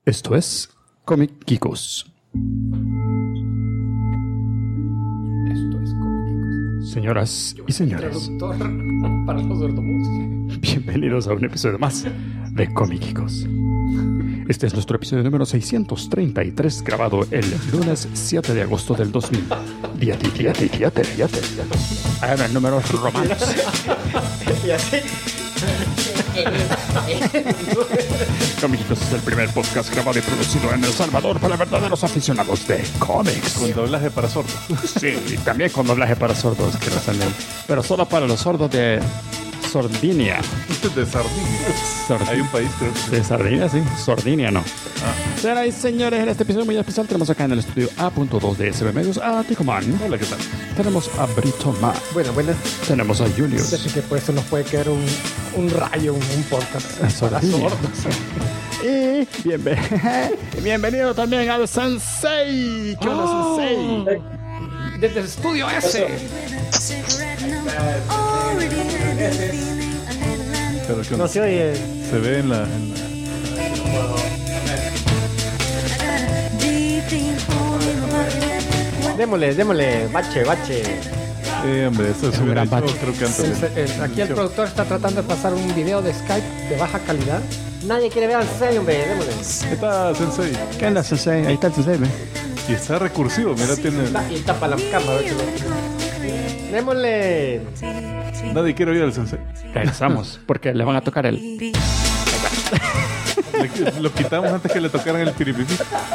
Esto es Comic Geekos. Señoras y señores, para los sordomudos. Bienvenidos a un episodio más de Comic Geekos. Este es nuestro episodio número 633, grabado el lunes 7 de agosto del 2000. Díate. Hagan números romanos. Y así. Comic Geekos es el primer podcast grabado y producido en El Salvador para verdaderos aficionados de cómics. Con doblaje para sordos. Sí, y también con doblaje para sordos, que no salen. Pero solo para los sordos de Sardinia. De Sardinia. Hay un país, creo que sí. De Sardinia, sí. Sardinia, no. Señoras y señores, en este episodio muy especial tenemos acá en el estudio A.2 de SB Medios a Ticoman. Hola, ¿qué tal? Tenemos a Brito Ma. Buenas. Tenemos a Julius. Así que por eso nos puede caer un rayo, un podcast para Sardinia. sordos. Y bienvenido también al Sensei. ¿Qué onda, Sensei? Desde el estudio S. Pero que No se oye. se ve en la... Démosle, bache. hombre, eso es un gran hecho, bache. creo que antes. Aquí el productor está tratando de pasar un video de Skype de baja calidad. Nadie quiere ver al Sensei, hombre, démosle. ¿Qué tal, Sensei? ¿Qué onda, Sensei? Ahí está el Sensei, ¿ve? Y está recursivo, mira, tiene... Y tapa la cámara. Démosle. Nadie quiere oír al Sensei. Regresamos, porque le van a tocar el... Lo quitamos antes que le tocaran el piripipi.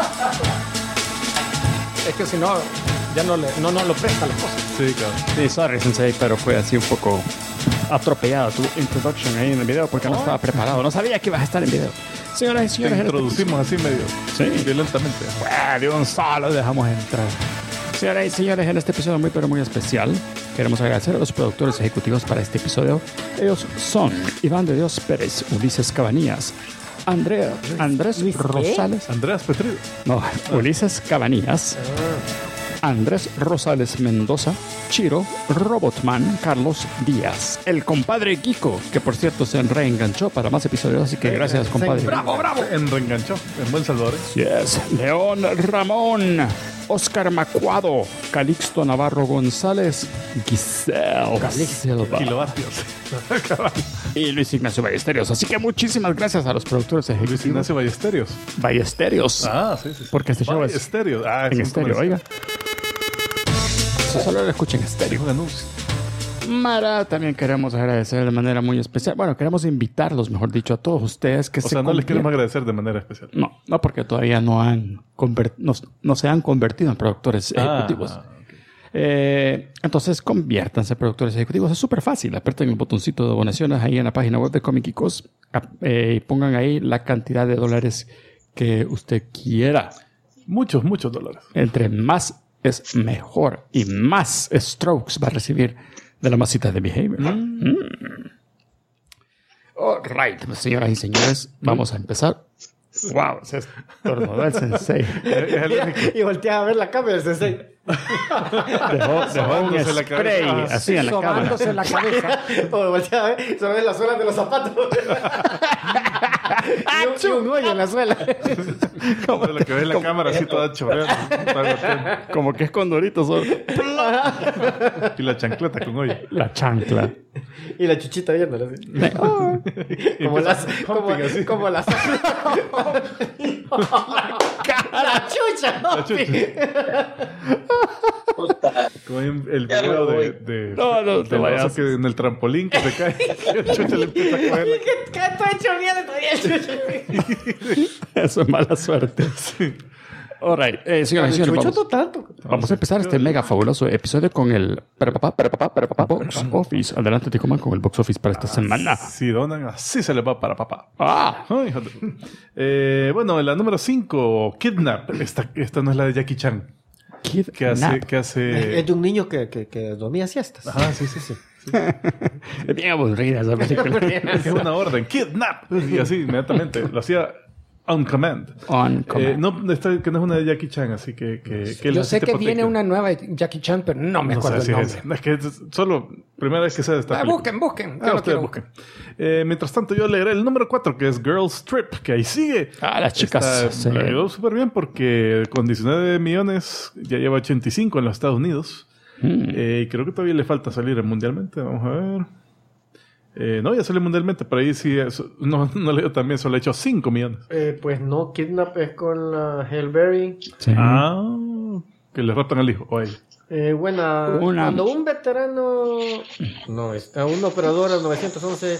Es que si no, ya no lo presta la cosa. Sí, claro. Sí, sorry, Sensei, pero fue así un poco atropellado tu introduction ahí en el video porque no estaba preparado. No sabía que ibas a estar en video. Señoras y Te señores, introducimos así medio Sí. violentamente. de un solo dejamos entrar. Señoras y señores, en este episodio muy especial, queremos agradecer a los productores ejecutivos para este episodio. Ellos son Iván de Dios Pérez, Ulises Cabanillas, Andrés Rosales. Andreas Petrido. No, Ulises Cabanillas, Andrés Rosales Mendoza, Chiro, Robotman, Carlos Díaz, el compadre Kiko, que por cierto se reenganchó para más episodios, así que gracias, compadre. ¡Bravo! En reenganchó, en buen Salvador. Yes. León Ramón, Oscar Macuado, Calixto Navarro González, Giselle Silva Kilovatios. y Luis Ignacio Ballesteros. Así que muchísimas gracias a los productores Luis ejecutivos. Ignacio Ballesteros. Ballesteros. Ah, sí. Porque este show es estéreo. Ah, en es un estéreo, comercial. oiga. Eso solo lo escuchen en estéreo. Es un anuncio. Mara, también queremos agradecer de manera muy especial. Bueno, queremos invitarlos, mejor dicho, a todos ustedes que O sea, no les queremos agradecer de manera especial. No, porque todavía no se han convertido en productores ejecutivos. Ok. Entonces, conviértanse en productores ejecutivos. Es súper fácil. Aprieten el botoncito de donaciones ahí en la página web de Comic Geekos y pongan ahí la cantidad de dólares que usted quiera. Muchos dólares. Entre más es mejor y más strokes va a recibir de la masita de Behavior. All right, señoras y señores, vamos a empezar. Wow, se estornudó el Sensei. Y voltea a ver la cámara del Sensei. Dejó un Sobándose la spray cabeza. así en la cámara. Sobándose la cabeza. O voltea a ver sobre las suelas de los zapatos. y un hoyo en la suela. Como lo que ve en la cámara así toda chorreando. Como que es con Doritos. Y la chancleta con hoyo. La chancla. Y la chuchita viéndola así. Como las la chucha, ¿no? La chucha. Como en el video de No, te del vayas. oso que en el trampolín que se cae. Y el chucha le empieza a coger la... ¿Qué estoy hecho mierda todavía el chucha? Eso es mala suerte. All right. Señoras y señores, Chucho tanto. vamos a empezar este mega fabuloso episodio con el Box Office. Adelante, Ticoman, con el Box Office para esta semana. Si donan, así se les va para papá. Ah, Ay, joder. Bueno, en la número 5, Kidnap. Esta no es la de Jackie Chan. ¿Qué hace? Es de un niño que dormía siestas. Ajá, sí. Es bien aburrida esa película. Es una orden. Kidnap. Y así, inmediatamente. Lo hacía On Command. No, que no es una de Jackie Chan, así que yo sé que viene una nueva de Jackie Chan, pero no me acuerdo el nombre. Es que solo primera vez que se esta busquen. Ustedes busquen. Mientras tanto, yo leeré el número 4, que es Girls Trip, que ahí sigue. Las chicas. Le ayudó súper bien porque con 19 millones ya lleva 85 en los Estados Unidos. Y creo que todavía le falta salir mundialmente. Vamos a ver. No, ya salió mundialmente, pero ahí sí, no leo también, solo he hecho 5 millones. Pues no, Kidnap es con la Halle Berry. Sí. Que le raptan al hijo o a ella. Cuando un veterano, a un operador al 911,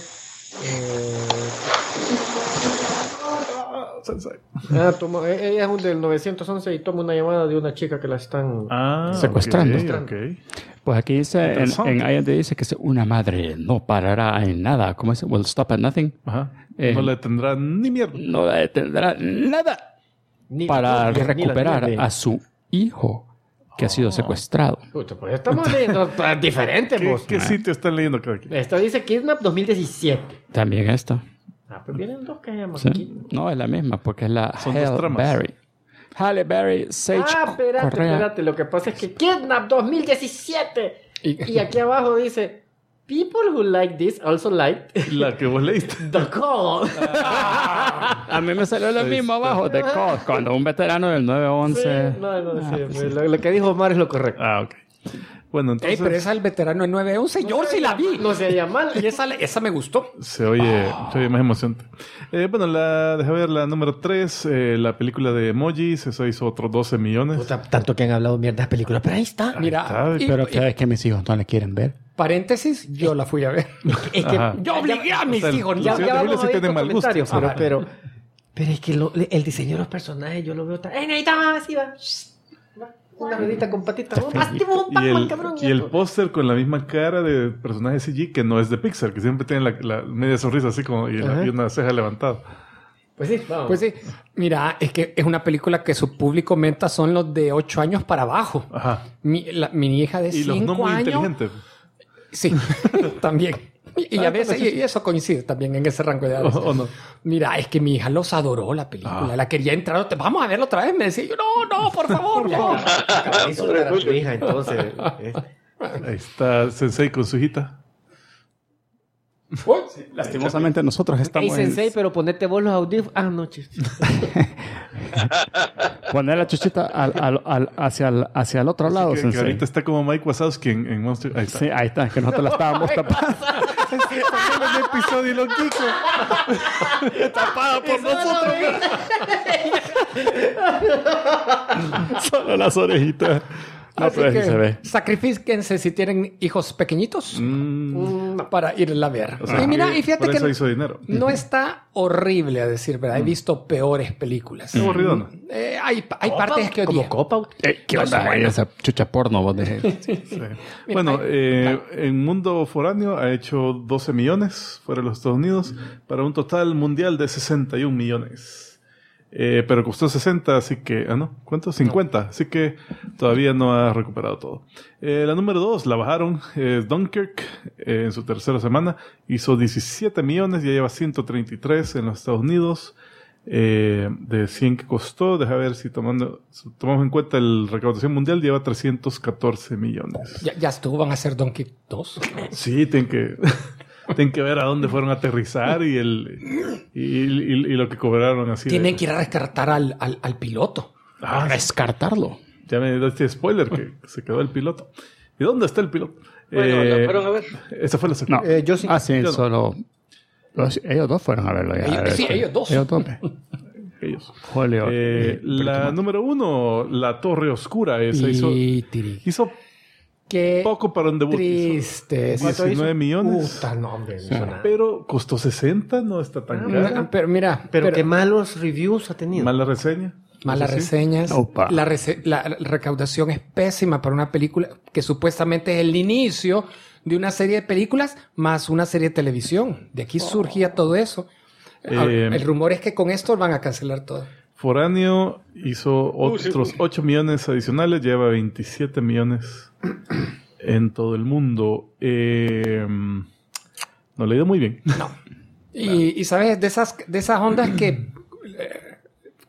ella es un del 911 y toma una llamada de una chica que la están secuestrando. Okay. Pues aquí dice, en IMDb dice que una madre no parará en nada. ¿Cómo es? Will stop at nothing. Ajá. No le detendrá ni mierda. No le detendrá nada para recuperar a su hijo que ha sido secuestrado. Pues estamos leyendo diferentes. ¿Qué sitio están leyendo cada quien? Esto dice Kidnap 2017. También esto. Pues vienen dos que llaman aquí. No, es la misma, porque es la Halle Berry. Halle Berry, Sage espérate. Lo que pasa es que Kidnap 2017. Y aquí abajo dice... People who like this also like... La que vos leíste. The Call. A mí me salió lo mismo abajo, The Call. Cuando un veterano del 911... Sí. Lo que dijo Omar es lo correcto. Ok. Bueno, entonces... pero esa es el veterano del 911. Yo sí la vi. No se oía mal. Y esa me gustó. Se oye más emocionante. Deja ver la número 3. La película de Emojis. Eso hizo otros 12 millones. Tanto que han hablado mierda de películas. Pero ahí está. Mira. Pero que es que mis hijos no la quieren ver. Paréntesis, yo la fui a ver. Es que yo obligué a mis hijos. Ya vamos a ver los comentarios. Pero es que el diseño de los personajes yo lo veo tan... necesitaba así, va. Una ruedita con patitas. Y el póster con la misma cara de personaje CG que no es de Pixar, que siempre tiene la media sonrisa así como y una ceja levantada. Pues sí, vamos. Pues sí. Mira, es que es una película que su público meta son los de 8 años para abajo. Ajá. Mi hija de 5 años... Y los no muy inteligentes. Sí, también. Y a veces, y eso coincide también en ese rango de edad. No. Mira, es que mi hija los adoró la película. La quería entrar. Vamos a verla otra vez. Me decía yo, no, por favor. Eso era tu hija, entonces. Ahí está Sensei con su hijita. Sí, lastimosamente nosotros estamos Sensei, pero ponete vos los audífonos. No, poner la chuchita hacia el otro lado, Sensei. Que ahorita está como Mike Wazowski en Monster. Ahí está. Sí, ahí está, que nosotros la estábamos tapando. El episodio loquico. Tapado por nosotros. Solo las orejitas. No, así que se ve. Sacrifíquense si tienen hijos pequeñitos para irla a ver. O sea, y fíjate que hizo dinero. No está horrible, a decir verdad. He visto peores películas. Aburrido, hay partes que odié. ¿Como Cop-Out? ¿Qué onda? Esa chucha porno vos dejé. Sí. Bueno, en Mundo Foráneo ha hecho 12 millones fuera de los Estados Unidos para un total mundial de 61 millones. Pero costó 60, así que... ¿cuánto? 50. No. Así que todavía no ha recuperado todo. La número 2 la bajaron. Dunkirk, en su tercera semana, hizo 17 millones. Ya lleva 133 en los Estados Unidos. De 100 que costó. Deja ver si tomamos en cuenta la recaudación mundial, lleva 314 millones. Ya estuvo. ¿Van a hacer Dunkirk 2? Sí, tienen que ver a dónde fueron a aterrizar y lo que cobraron así. Tienen que ir a rescatar al piloto. A rescatarlo. Ya me diste spoiler que se quedó el piloto. ¿Y dónde está el piloto? Bueno, ¿la fueron a ver? Esa fue la segunda. No. Yo sí. Sí, yo solo... Ellos dos fueron a verlo. Ellos dos. Ellos. La número 1, La Torre Oscura. Esa hizo poco para un debut. Triste. 19 millones. Puta, no, hombre. Pero costó 60, no está tan caro. Pero mira. Pero qué malos reviews ha tenido. Mala reseña. Malas reseñas. La recaudación es pésima para una película que supuestamente es el inicio de una serie de películas más una serie de televisión. De aquí surgía todo eso. El rumor es que con esto van a cancelar todo. Foráneo hizo otros 8 millones adicionales, lleva 27 millones en todo el mundo. No le ha ido muy bien. No. Y sabes, de esas ondas que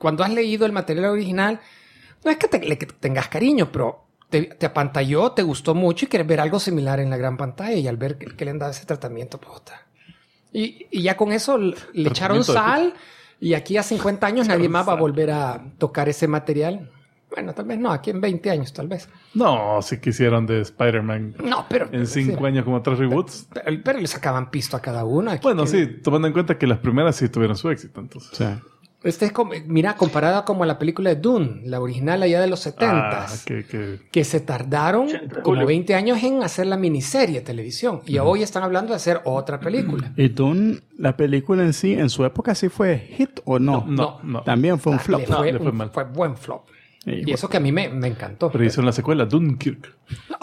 cuando has leído el material original, no es que le tengas cariño, pero te apantalló, te gustó mucho y quieres ver algo similar en la gran pantalla. Y al ver que le han dado ese tratamiento, puta. Y ya con eso le echaron sal. Y aquí a 50 años nadie más va a volver a tocar ese material. Bueno, tal vez no, aquí en 20 años, tal vez. No, si quisieron de Spider-Man. No, pero... En 5 años como 3 reboots. Pero le sacaban pisto a cada uno. Aquí bueno, sí, tomando en cuenta que las primeras sí tuvieron su éxito, entonces. Sí. Este es como, mira, comparada como la película de Dune, la original allá de los 70s. Que se tardaron como 20 años en hacer la miniserie de televisión. Y hoy están hablando de hacer otra película. ¿Y Dune, la película en sí, en su época sí fue hit o no? No. También fue un flop. Le fue mal. Fue buen flop. Y eso que a mí me encantó. Pero hizo la secuela, Dunkirk.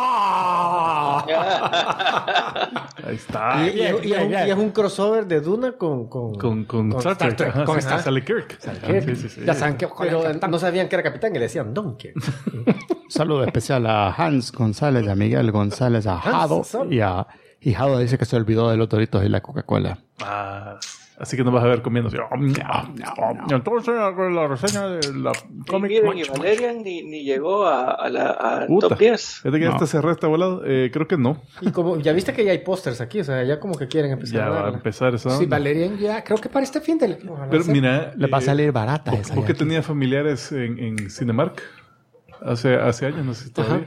¡Oh! Ahí está. Y es un crossover de Duna con Star Trek. Ajá, Con Sally Kirk. Sí. Ya saben que pero no sabían que era capitán y le decían Dunkirk. Saludo especial a Hans González, a Miguel González, a Jado. Y Jado dice que se olvidó de los Doritos y la Coca-Cola. Así que nos vas a ver comiendo. Entonces, la reseña de la cómic. Y Valerian ni llegó a top 10. ¿Es de que este se resta volado? Creo que no. Y como ya viste que ya hay pósters aquí, o sea, ya como que quieren empezar ya va a empezar eso. Sí, Valerian ya, creo que para este fin de... Pero mira... Le va a salir barata esa. Porque tenía familiares en Cinemark hace años, no sé si todavía.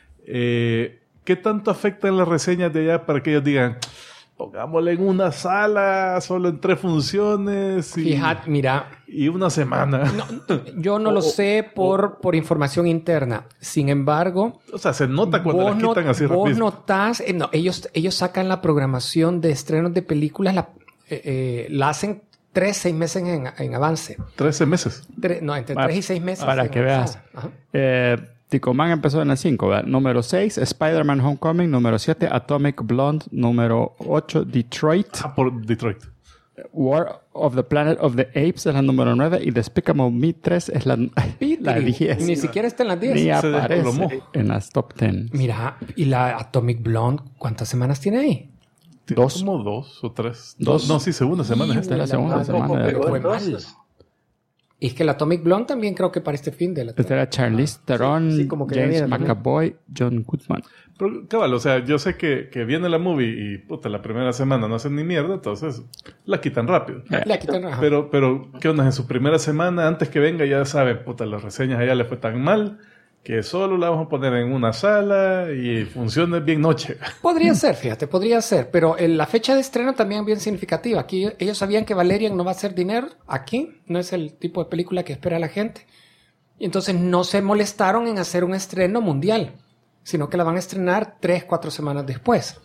¿Qué tanto afectan las reseñas de allá para que ellos digan... Pongámosle en una sala, solo en 3 funciones. Fíjate, mira. Y una semana. Yo no lo sé por información interna. Sin embargo... O sea, se nota cuando la quitan así rápido. Vos notás... no, ellos sacan la programación de estrenos de películas, la hacen 3-6 meses en avance. 13 meses. Entre 3 y 6 meses. Para que veas. Ticoman empezó en el 5, ¿verdad? Número 6, Spider-Man Homecoming. Número 7, Atomic Blonde. Número 8, Detroit. Por Detroit. War of the Planet of the Apes es la número 9. Y Despicable Me 3 es la 10. Ni siquiera está en las 10. Ni aparece en las top 10. Mira, ¿y la Atomic Blonde cuántas semanas tiene ahí? 2. Como 2 o 3. 2. No, sí, segunda semana. Esta es la segunda semana. Pero fue mal. Y es que la Atomic Blonde también creo que para este fin de la... Esta era Charlize Theron, James McAvoy, John Goodman. Pero, cabal, o sea, yo sé que viene la movie y, puta, la primera semana no hacen ni mierda, entonces la quitan rápido. La quitan rápido. Pero, ¿qué onda? En su primera semana, antes que venga, ya saben, puta, las reseñas allá le fue tan mal que solo la vamos a poner en una sala y funcione bien noche. Podría ser, fíjate, podría ser. Pero la fecha de estreno también es bien significativa. Aquí ellos sabían que Valerian no va a hacer dinero. Aquí no es el tipo de película que espera la gente. Y entonces no se molestaron en hacer un estreno mundial, sino que la van a estrenar 3-4 semanas después.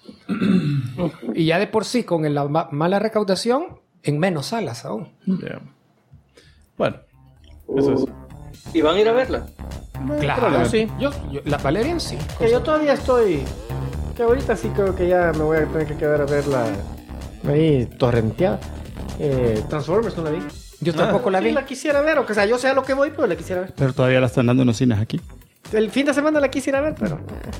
Y ya de por sí, con la mala recaudación, en menos salas aún. Yeah. Bueno, eso es. ¿Y van a ir a verla? Claro, sí. Yo, la Valerian sí. Que yo todavía estoy... Que ahorita sí creo que ya me voy a tener que quedar a verla ahí torrenteada. Transformers no la vi. Yo tampoco la vi. Sí, la quisiera ver, o sea, yo sé a lo que voy, pero la quisiera ver. Pero todavía la están dando en los cines aquí. El fin de semana la quisiera ver, pero...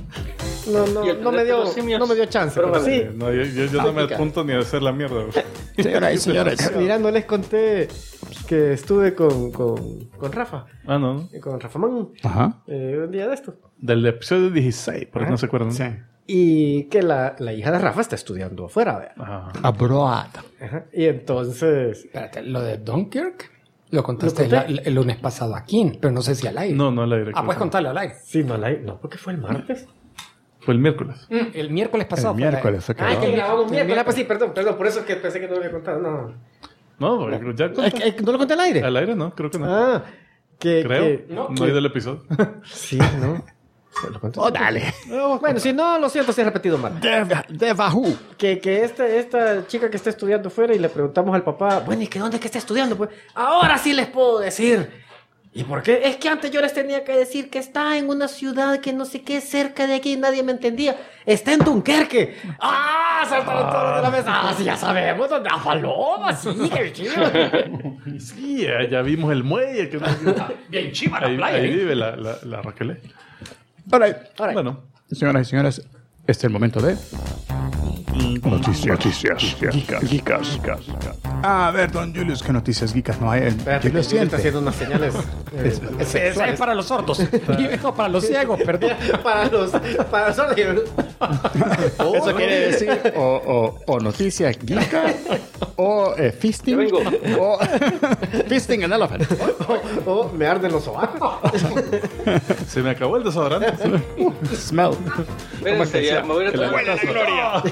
No me dio chance. Pero sí. No, yo no me apunto ni a hacer la mierda. Señoras y señores. Mira, no les conté que estuve con Rafa. Ah, no. Con Rafa Man. Ajá. Un día de esto. Del episodio 16, por no se acuerdan. Sí. Y que la hija de Rafa está estudiando afuera, ¿verdad? Ajá. Abroad. Ajá. Y entonces... Espérate, ¿lo de Dunkirk? Lo contaste el lunes pasado aquí, pero no sé si al aire. No al aire. Puedes contarlo al aire. Sí, no, porque fue el martes. Fue el miércoles. El miércoles pasado. El miércoles fue que el grabamos miércoles. Mira, pues sí, perdón, por eso que pensé que no lo había contado. No, ya conté. ¿No lo conté al aire? Al aire no, creo que no. Creo. No hay del episodio. Sí, no. ¿Lo conté? Dale. Bueno, si no, lo siento si he repetido mal. De Bajú. Que esta chica que está estudiando fuera y le preguntamos al papá, bueno, ¿y qué dónde es que está estudiando? Pues ahora sí les puedo decir. ¿Y por qué? Es que antes yo les tenía que decir que está en una ciudad que no sé qué, cerca de aquí, y nadie me entendía. Está en Dunkerque. Saltaron todos de la mesa. Sí, ya sabemos dónde. Paloma, sí, qué chido. Sí, ya vimos el muelle. Que bien chiva la playa. Ahí vive la Raquel. All right. Bueno. Señoras y señores, este es el momento de... Noticias geekas. A ver, don Julius, ¿qué noticias geekas no hay? Julius está haciendo unas señales. Es para los sordos. No, para los ciegos, perdón. para los sordos. Eso quiere decir o noticias geekas o fisting o fisting an elephant. O me arden los sobacos. Se me acabó el desodorante. Smell. Espérense, ya me voy a traer Buena gloria.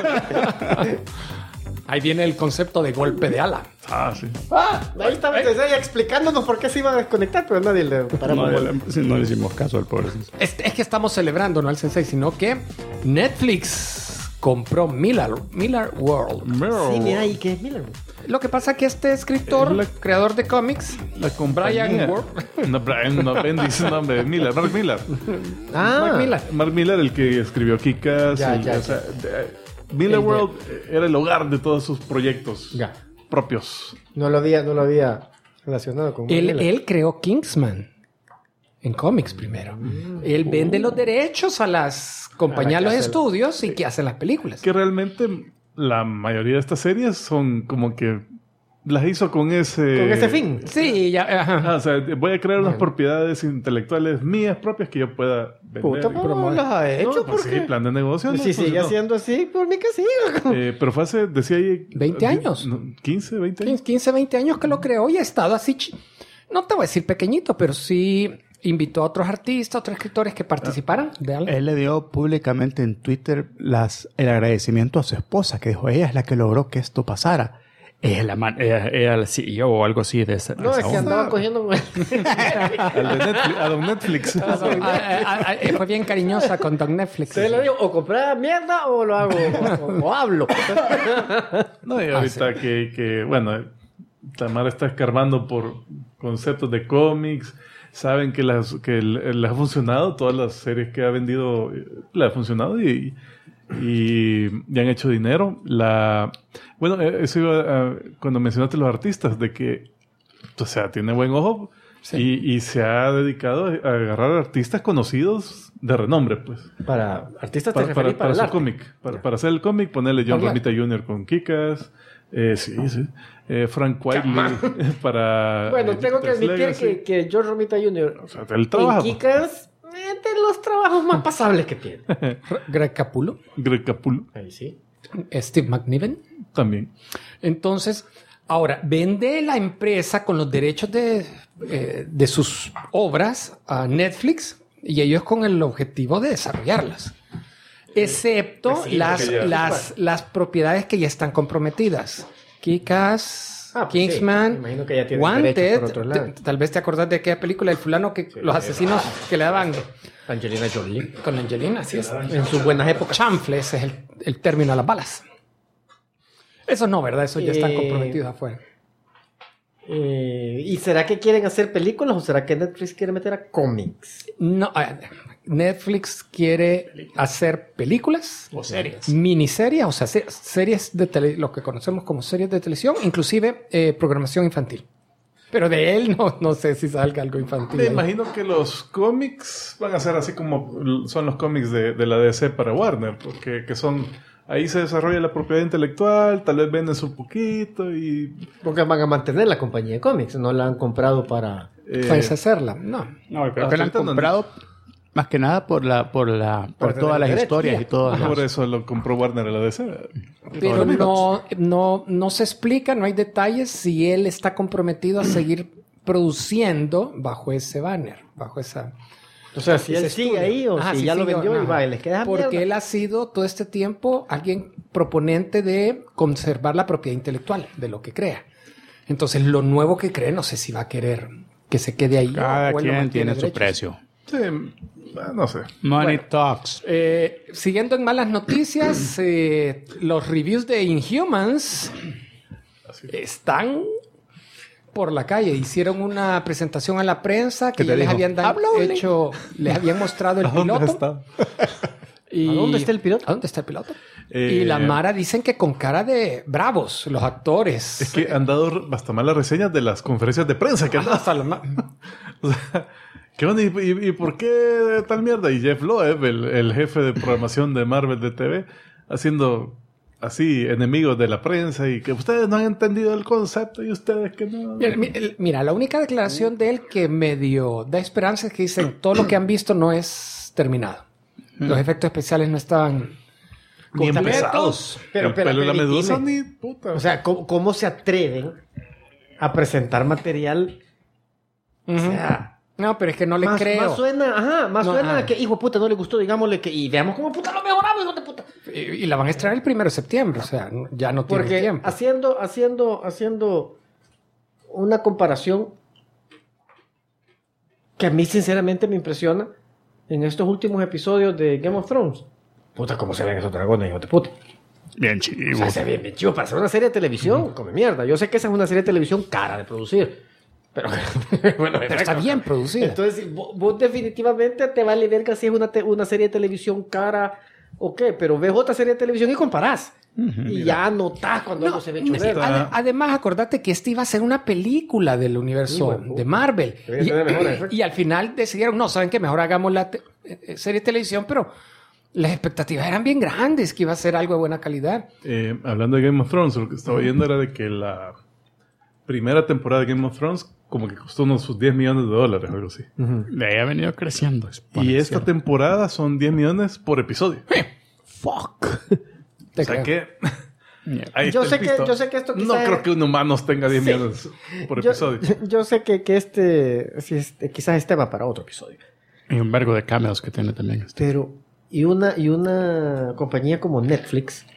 Ahí viene el concepto de golpe de ala. Sí. Ahí estaba ella explicándonos por qué se iba a desconectar, pero nadie le paramos. No le hicimos caso al pobre. Es que estamos celebrando, no al Sensei, sino que Netflix compró Miller World. Sí, mira, ¿y qué es Miller? Lo que pasa es que este escritor, creador de cómics, La compañía. Brian Ward. No, Brian, no, Ben dice su nombre. Mark Millar. Mark Millar. Mark Millar, el que escribió Kick-Ass. Miller World era el hogar de todos sus proyectos propios. No lo había relacionado con Él creó Kingsman en cómics primero. Él vende los derechos a las compañías, a los estudios y que hacen las películas. Que realmente la mayoría de estas series son como que las hizo con ese fin. Sí, ya. O sea, voy a crear unas propiedades intelectuales mías propias que yo pueda vender. Puta, ¿cómo las ha hecho? Pues sí, plan de negocio. Si sigue haciendo así, por mí que siga. Pero fue hace, decía ahí... 20 años. 15, 20 años. 15, 20 años que lo creó y ha estado así. No te voy a decir pequeñito, pero sí invitó a otros artistas, otros escritores que participaran de algo. Él le dio públicamente en Twitter el agradecimiento a su esposa, que dijo, ella es la que logró que esto pasara. Ella era la CEO o algo así de esa. No, es que andaba cogiendo a don Netflix. Fue bien cariñosa con don Netflix. Se lo digo, o comprar mierda o lo hago, o hablo. No, y ahorita que bueno, Tamara está escarbando por conceptos de cómics. Saben que le ha funcionado. Todas las series que ha vendido le ha funcionado y han hecho dinero. Bueno, eso iba cuando mencionaste los artistas, de que, o sea, tiene buen ojo y se ha dedicado a agarrar artistas conocidos de renombre, pues. Para artistas para su cómic. Para hacer el cómic, ponerle John Romita Jr. con Kick-Ass. Frank Whiteley para... Bueno, tengo que admitir que George Romita Jr. O sea, el trabajo. En Kick-Ass de los trabajos más pasables que tiene. Greg Capullo. Ahí sí. Steve McNiven. También. Entonces, ahora, vende la empresa con los derechos de sus obras a Netflix y ellos con el objetivo de desarrollarlas. Excepto Pues sí, las propiedades que ya están comprometidas. Kick-Ass, Kingsman, imagino que ya tienen Wanted. derechos por otro lado. Tal vez te acordás de aquella película, el fulano que los asesinos que le daban Angelina Jolie. con Angelina, así es. En sus buenas épocas. Chanfle, ese es el término a las balas. Eso no, ¿verdad? Eso ya están comprometidos afuera. ¿Y será que quieren hacer películas o será que Netflix quiere meter a cómics? No, Netflix quiere hacer películas O series. miniseries, o sea, series de lo que conocemos como series de televisión, inclusive programación infantil. Pero de él no sé si salga algo infantil. Me imagino que los cómics van a ser así como son los cómics de la DC para Warner, porque que son... Ahí se desarrolla la propiedad intelectual, tal vez vendes un poquito y... Porque van a mantener la compañía de cómics, no la han comprado para Deshacerla, no. No, creo que la han comprado más que nada por todas las historias y todo. Por eso lo compró Warner a la DC. Pero no se explica, no hay detalles si él está comprometido a seguir produciendo bajo ese banner, bajo esa... O sea, si él sigue ahí o si ya lo vendió y va y les queda porque mierda. él ha sido todo este tiempo alguien proponente de conservar la propiedad intelectual de lo que crea. Entonces, lo nuevo que cree, no sé si va a querer que se quede ahí. Cada o él lo quien mantiene tiene su derechos. precio. Sí, no sé. Money talks. Siguiendo en malas noticias, los reviews de Inhumans están por la calle. Hicieron una presentación a la prensa que ya les habían les habían mostrado el piloto. ¿A dónde está el piloto? ¿A dónde está el piloto? Y la Mara dicen que con cara de bravos, los actores. Es que han dado hasta malas reseñas de las conferencias de prensa que han dado. Hasta O sea, ¿qué onda? ¿Y por qué tal mierda? Y Jeff Loeb, el jefe de programación de Marvel de TV, haciendo así enemigos de la prensa y que ustedes no han entendido el concepto y ustedes que no. Mira, la única declaración de él que medio da esperanza es que dicen todo lo que han visto no es terminado. Los efectos especiales no estaban Ni empezados. Pero, el pelo de la medusa dime. ni puta. O sea, ¿cómo se atreven a presentar material? O sea, no, pero es que no le creo. Más suena a que, hijo de puta, no le gustó, digámosle que, y veamos cómo puta lo mejoramos, hijo de puta. Y la van a estrenar el 1 de septiembre, o sea, ya no tiene Porque tiempo. haciendo una comparación que a mí sinceramente me impresiona en estos últimos episodios de Game of Thrones. Puta, cómo se ven esos dragones, hijo de puta. Bien O chivo. sea, se ve bien chivo para hacer una serie de televisión. Come mierda. Yo sé que esa es una serie de televisión cara de producir. Pero, bueno, Pero está bien producida. Entonces, vos definitivamente te vale verga si es una serie de televisión cara o qué. Pero ves otra serie de televisión y comparás. Y ya notás cuando algo se ve hecho verga. Además, acordate que esta iba a ser una película del universo de Marvel. Y al final decidieron, no, ¿saben qué? Mejor hagamos la serie de televisión, pero las expectativas eran bien grandes, que iba a ser algo de buena calidad. Hablando de Game of Thrones, lo que estaba oyendo era de que la primera temporada de Game of Thrones como que costó unos $10 millones o algo así. De ahí ha venido creciendo. Y esta temporada son 10 millones por episodio. Fuck. O sea que... ahí Yo está sé el pisto. que esto No creo que un humano tenga 10 millones por episodio. Yo sé que quizás este va para otro episodio. Y un vergo de cameos que tiene también. Pero, y una compañía como Netflix,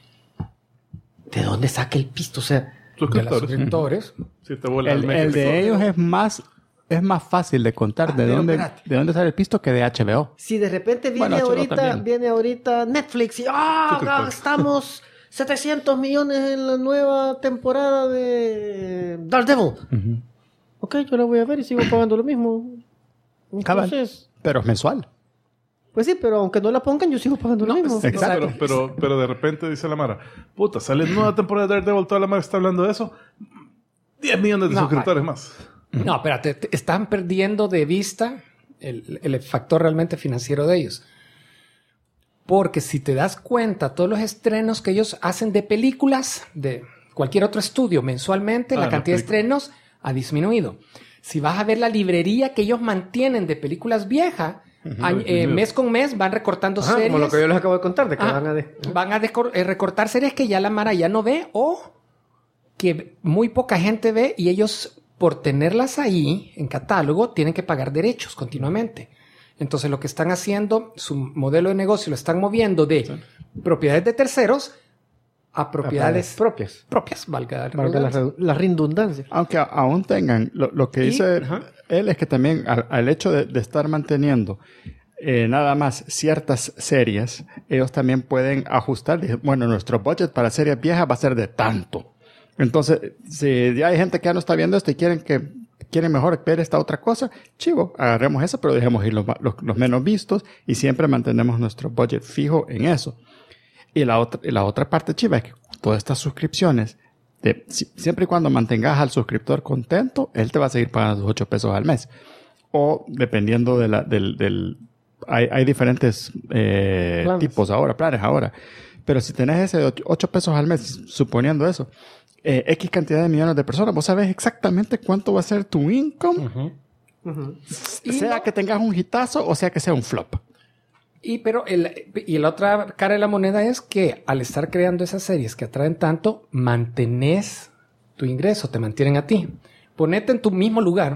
¿de dónde saca el pisto? O sea, De los suscriptores. Si te vuela al mes. El de ellos es más fácil de contar de dónde sale el pisto que de HBO. si de repente Bueno, HBO también. viene ahorita Netflix y gastamos 700 millones en la nueva temporada de Daredevil. Ok, yo la voy a ver y sigo pagando lo mismo. Entonces, Pero es mensual. pues sí, pero aunque no la pongan, yo sigo pagando lo mismo. Exacto. Pero de repente dice la Mara, puta, sale nueva temporada de Daredevil, toda la Mara está hablando de eso. 10 millones de suscriptores más. No, espérate, están perdiendo de vista el factor realmente financiero de ellos. Porque si te das cuenta, todos los estrenos que ellos hacen de películas de cualquier otro estudio mensualmente, la cantidad de estrenos ha disminuido. Si vas a ver la librería que ellos mantienen de películas viejas, mes con mes van recortando series. Como lo que yo les acabo de contar, de que van a recortar series que ya la Mara ya no ve o que muy poca gente ve y ellos por tenerlas ahí en catálogo tienen que pagar derechos continuamente. Entonces lo que están haciendo, su modelo de negocio lo están moviendo de propiedades de terceros a propiedades propias, valga la redundancia. Aunque aún tengan, lo que dice él es que también al hecho de estar manteniendo nada más ciertas series, ellos también pueden ajustar. Bueno, nuestro budget para series viejas va a ser de tanto. Entonces, si ya hay gente que ya no está viendo esto y quieren mejor ver esta otra cosa, chivo, agarremos eso, pero dejemos ir los menos vistos y siempre mantenemos nuestro budget fijo en eso. Y la otra parte chiva es que todas estas suscripciones, siempre y cuando mantengas al suscriptor contento, él te va a seguir pagando sus $8 al mes. O dependiendo hay diferentes tipos ahora, planes ahora. Pero si tenés ese $8 al mes, suponiendo eso, X cantidad de millones de personas, vos sabés exactamente cuánto va a ser tu income, sea que tengas un hitazo o sea que sea un flop. Pero la otra cara de la moneda es que al estar creando esas series que atraen tanto, mantenés tu ingreso, te mantienen a ti. Ponete en tu mismo lugar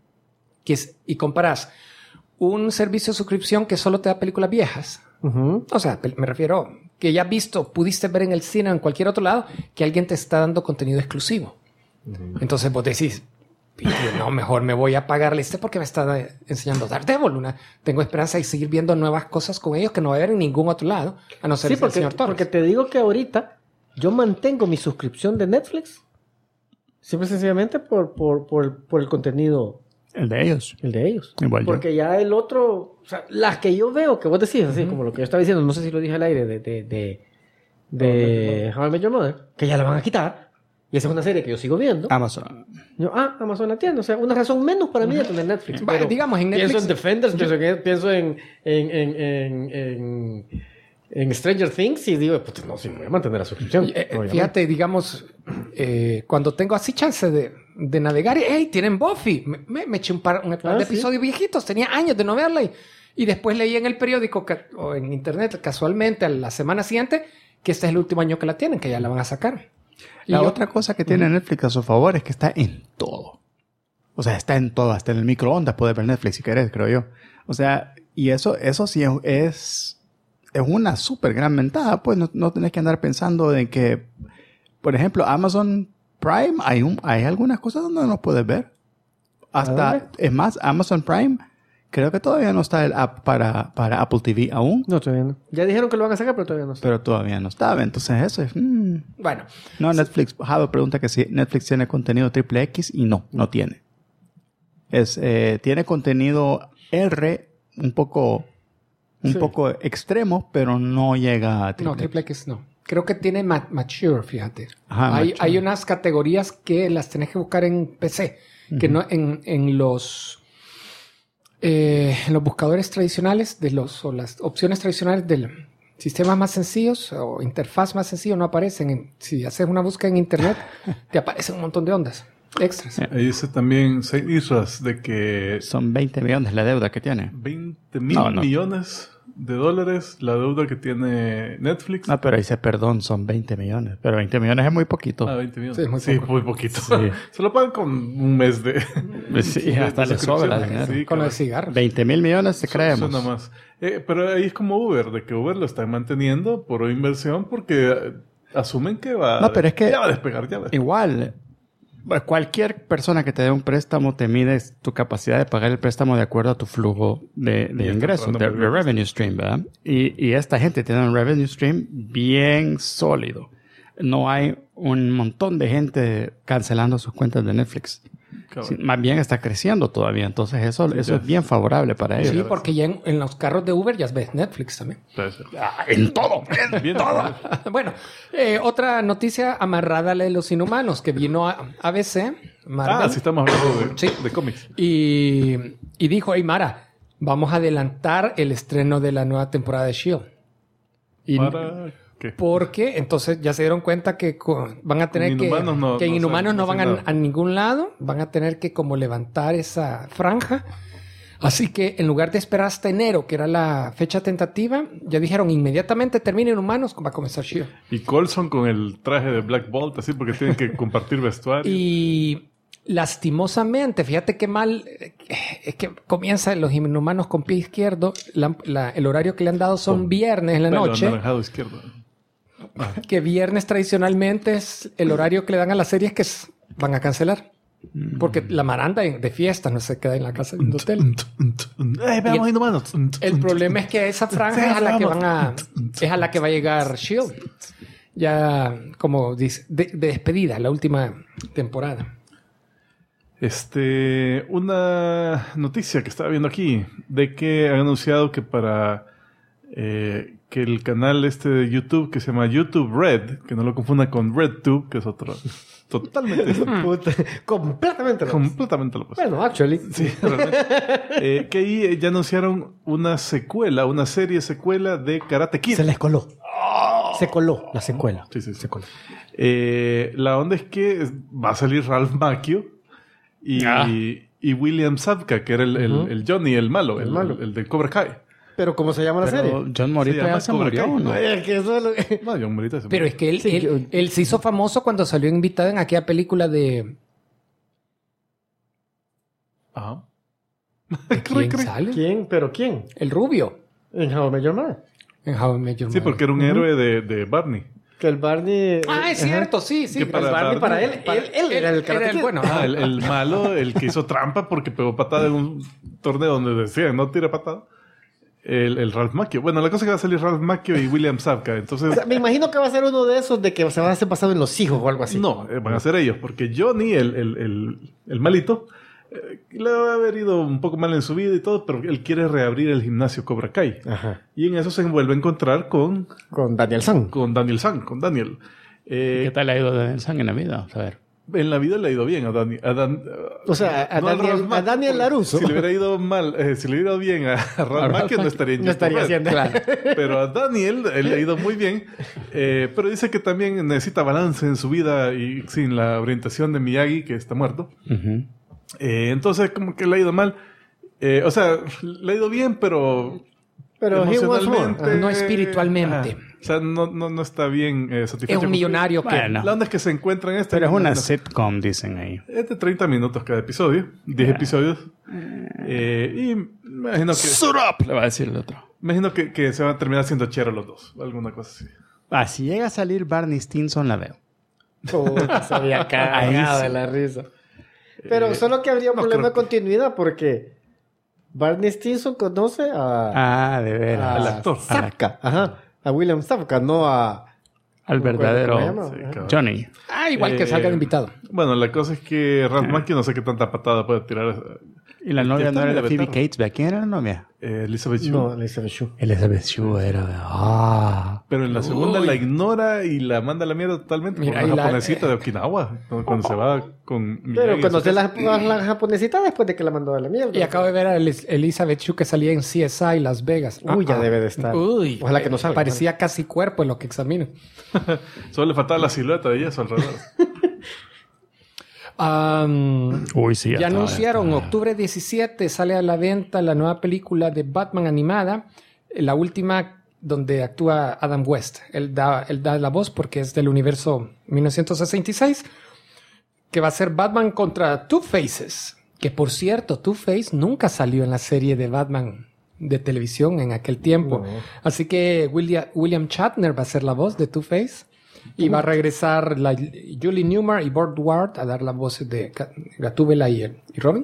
y comparás un servicio de suscripción que solo te da películas viejas. O sea, me refiero que ya pudiste ver en el cine o en cualquier otro lado que alguien te está dando contenido exclusivo. Entonces vos decís, no, mejor me voy a pagarle porque me está enseñando Daredevil. Tengo esperanza de seguir viendo nuevas cosas con ellos que no va a haber en ningún otro lado, a no ser el señor Torres. Porque te digo que ahorita yo mantengo mi suscripción de Netflix simple y sencillamente por el contenido. El de ellos. Igual porque ya el otro, o sea, las que yo veo que vos decís, así como lo que yo estaba diciendo, no sé si lo dije al aire, de How I Met Your Mother, que ya la van a quitar. Y esa es una serie que yo sigo viendo. Amazon. Amazon la tiene. O sea, una razón menos para mí de tener Netflix. Pero digamos, en Netflix. Pienso en Defenders, pienso en En Stranger Things, y digo, pues no, sí, me voy a mantener la suscripción. Fíjate, digamos, cuando tengo así chance de navegar, y hey, tienen Buffy. Me eché un par de episodios viejitos, tenía años de no verla. Y después leí en el periódico o en internet, casualmente, a la semana siguiente, que este es el último año que la tienen, que ya la van a sacar. La otra cosa que tiene Netflix a su favor es que está en todo. O sea, está en todo. Hasta en el microondas puedes ver Netflix si querés, creo yo. O sea, y eso sí es una súper gran ventaja. Pues no tenés que andar pensando en que, por ejemplo, Amazon Prime, hay algunas cosas donde no puedes ver. Es más, Amazon Prime creo que todavía no está el app para Apple TV aún. No, todavía no. Ya dijeron que lo van a sacar, pero todavía no está. Pero todavía no estaba. Entonces eso es... Bueno. No, Netflix... Jado pregunta que si Netflix tiene contenido XXX y no tiene. Tiene contenido R un poco extremo, pero no llega a triple X. No. Creo que tiene mature, fíjate. Ajá, hay unas categorías que las tenés que buscar en PC, que no en los buscadores tradicionales o las opciones tradicionales del sistema más sencillos o interfaz más sencillo no aparecen. Si haces una búsqueda en internet, te aparecen un montón de ondas extras. Ahí dice también Saint Isras de que... Son 20 millones la deuda que tiene. 20,000 millones de dólares la deuda que tiene Netflix. No, pero dice, perdón, son 20 millones. Pero 20 millones es muy poquito. 20 millones. Sí, muy poquito. Sí. Se lo pagan con un mes de... Sí, hasta le sobra. Sí, con el cigarro. 20,000 millones te creemos. Nada más. Pero ahí es como Uber, de que Uber lo está manteniendo por inversión porque asumen que va... No, pero es que... Ya va a despegar, Igual... Cualquier persona que te dé un préstamo te mide tu capacidad de pagar el préstamo de acuerdo a tu flujo de ingresos, de revenue stream, ¿verdad? Y esta gente tiene un revenue stream bien sólido. No hay un montón de gente cancelando sus cuentas de Netflix. Sí, más bien está creciendo todavía. Entonces eso es bien favorable para ellos. Sí, porque ya en los carros de Uber ya ves Netflix también. En todo. En todo. Bueno, otra noticia amarrada a la de los Inhumanos que vino a ABC. Marvel. Sí, estamos hablando de cómics. Y dijo, hey Mara, vamos a adelantar el estreno de la nueva temporada de S.H.I.E.L.D. ¿Para qué? Porque entonces ya se dieron cuenta que van a tener que en Inhumanos no van a ningún lado, van a tener que como levantar esa franja. Así que en lugar de esperar hasta enero, que era la fecha tentativa, ya dijeron inmediatamente termina Inhumanos, va a comenzar S.H.I.E.L.D. Y Coulson con el traje de Black Bolt, así porque tienen que compartir vestuario. Y lastimosamente, fíjate qué mal es que comienza los Inhumanos con pie izquierdo. El horario que le han dado son viernes en la noche. Anaranjado izquierdo. Que viernes tradicionalmente es el horario que le dan a las series que van a cancelar. Porque la maranda de fiesta no se queda en la casa de un hotel. Veamos Inhumanos. El problema es que esa franja es a la que va a llegar S.H.I.E.L.D. Ya como dice, de despedida, la última temporada. Una noticia que estaba viendo aquí de que han anunciado que para que el canal de YouTube que se llama YouTube Red, que no lo confunda con RedTube, que es otro totalmente completamente lo opuesto. Bueno, actually sí, realmente. Que ahí ya anunciaron una serie secuela de Karate Kid. Se les coló. Se coló la secuela. Sí. Se coló. La onda es que va a salir Ralph Macchio y William Zabka, que era el Johnny, el malo, el de Cobra Kai. Pero ¿cómo se llama la serie? John Morita ya se murió, ¿no? No, John Morita se murió. Pero es que él se hizo famoso cuando salió invitado en aquella película de... Ajá. ¿Quién sale? ¿Quién? ¿Pero quién? El rubio. En How I Met Your Mother. En How I Met Your Mother. Sí, porque era un héroe de Barney. Que el Barney... Es cierto, sí. Que Para él era el Karate Kid. Bueno. El malo, el que hizo trampa porque pegó patada en un torneo donde decían no tira patada. El Ralph Macchio. Bueno, la cosa es que va a salir Ralph Macchio y William Zabka. Entonces, o sea, me imagino que va a ser uno de esos de que se va a hacer pasado en los hijos o algo así. No, van a ser ellos. Porque Johnny, el malito, le va a haber ido un poco mal en su vida y todo, pero él quiere reabrir el gimnasio Cobra Kai. Ajá. Y en eso se vuelve a encontrar con Daniel San. Con Daniel. ¿Qué tal le ha ido a Daniel San en la vida? Vamos a ver. en la vida le ha ido bien a Daniel. O sea, a Daniel LaRusso. Si le hubiera ido mal, si le hubiera ido bien a Ralph Macchio, no estaría en No estaría haciendo. Claro. Pero a Daniel le ha ido muy bien. Pero dice que también necesita balance en su vida y sin la orientación de Miyagi, que está muerto. Ujú. Entonces, como que le ha ido mal. O sea, le ha ido bien, pero Pero he was emocionalmente... more. No espiritualmente. O sea, no está bien satisfecho. Es un millonario que... Bueno. La onda es que se encuentra en este... Pero es una no, sitcom, dicen ahí. es de 30 minutos cada episodio. 10 episodios. Y me imagino que... Shut up, le va a decir el otro. Me imagino que se van a terminar haciendo chero los dos. Alguna cosa así. Ah, si llega a salir Barney Stinson, la veo. Puta, se había cagado de la risa. Pero solo que habría un problema de continuidad porque Barney Stinson conoce a... De veras. Al actor. Zapka. Ajá. A William Zapka, no a... Al verdadero ¿Cómo se llama? Sí, cabrón. Johnny. igual que salga de invitado. Bueno, la cosa es que Ralph Macchio no sé qué tanta patada puede tirar. Y la novia Que no era está de Phoebe veterano. Cates. ¿Ve quién era la novia? Elizabeth Shue. No, Elizabeth Shue. Elizabeth Shue era. Pero en la segunda la ignora y la manda a la mierda totalmente. Mira, Por y la la- japonesita de Okinawa. Cuando se va con Miyagi Pero a su conoce casa. la japonesita después de que la mandó a la mierda. Y acabo de ver a Elizabeth Shue que salía en CSI Las Vegas. Uy, ya debe de estar. Uy. Ojalá que no salga. Parecía casi cuerpo en lo que examino. Solo le faltaba la silueta de ella a su alrededor. Uy, sí. Ya anunciaron, octubre 17 sale a la venta la nueva película de Batman animada, la última donde actúa Adam West. Él da la voz porque es del universo 1966, que va a ser Batman contra Two-Faces. Que por cierto, Two-Face nunca salió en la serie de Batman de televisión en aquel tiempo. Así que William Shatner va a ser la voz de Two-Face. Y va a regresar Julie Newmar y Burt Ward a dar la voz de Gatúbela y Robin.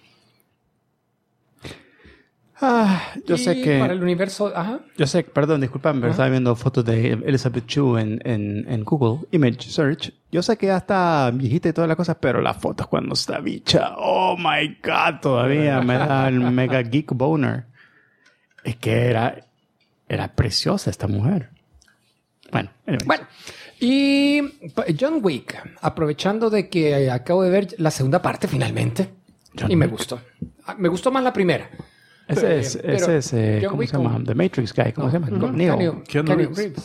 Yo sé que... Para el universo... Ajá. Yo sé, perdón, disculpame, pero estaba viendo fotos de Elizabeth Shue en Google Image Search. Yo sé que ya está viejita y todas las cosas, pero las fotos cuando está bicha, oh my God, todavía me da el mega geek boner. Es que era preciosa esta mujer. Bueno, anyway. Bueno, y John Wick, aprovechando de que acabo de ver la segunda parte finalmente, John y me Wick. gustó. Me gustó más la primera. Ese es John ¿cómo Wick se llama? con- The Matrix Guy, ¿cómo se llama? No, Neo. Keanu Reeves.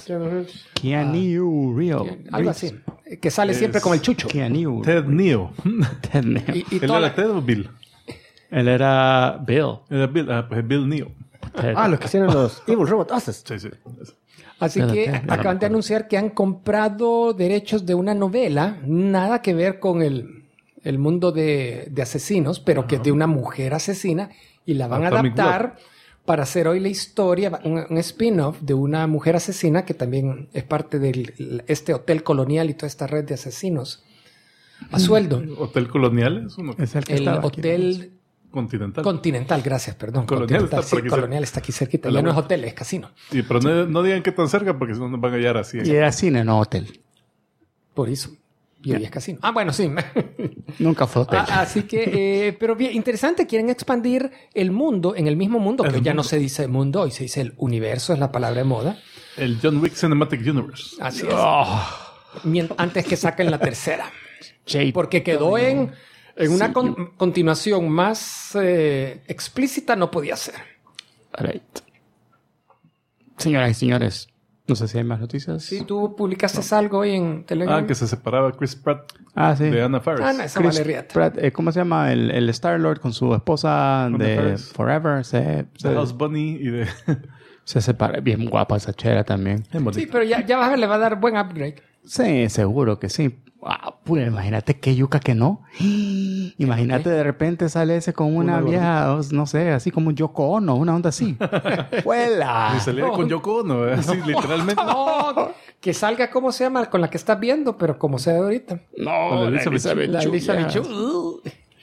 Keanu Reeves. Algo así. Que sale siempre con el chucho. Keanu. Ted Neo. Ted Neo. Y ¿Él toda era la- Ted o Bill? Él era Bill. Era Bill. Pues Bill Neo. Ted. los que hicieron los Evil Robot Asses. Sí, sí. Así Pero que no me acaban de acuerdo. anunciar que han comprado derechos de una novela, nada que ver con el mundo de asesinos, pero que es de una mujer asesina, y la van a Atomic adaptar para hacer hoy la historia, un spin-off de una mujer asesina que también es parte de este hotel colonial y toda esta red de asesinos a sueldo. Hotel Colonial es uno Es el que El estaba aquí. hotel continental. Continental, gracias, perdón. Colonial Continental, está por aquí Colonial está aquí cerquita. A la Ya no es vuelta. hotel, es casino. Sí, pero no digan que tan cerca porque si no nos van a hallar así. Y era cine, no hotel. Por eso. Y hoy es casino. Ah, bueno, sí. Nunca fue hotel. Así que, pero bien, interesante, quieren expandir el mundo en el mismo mundo, que El ya no mundo. se dice mundo, hoy se dice el universo, es la palabra de moda. El John Wick Cinematic Universe. Así es. Oh, Antes que saquen la tercera. Jade. Porque quedó en una continuación más explícita, no podía ser. Right. Señoras y señores, no sé si hay más noticias. Sí, tú publicaste algo hoy en Telegram. Que se separaba Chris Pratt Sí. de Anna Faris. Ah, no, esa Chris vale riata. Pratt, ¿cómo se llama? El Star-Lord con su esposa Anna de Faris. Forever. De House Bunny y de... Se separa. Bien guapa esa chera también. Es bonito. Sí, pero ya vas a ver, le va a dar buen upgrade. Sí, seguro que sí. Pues imagínate qué yuca que no. Imagínate de repente sale ese con una vieja, no sé, así como Yoko Ono, una onda así. ¡Huela! Y salía con Yoko Ono, así literalmente. No, que salga como se llama, con la que estás viendo, pero como se ve ahorita. No, Con la Elizabeth La Shue, Elizabeth yes. Shue.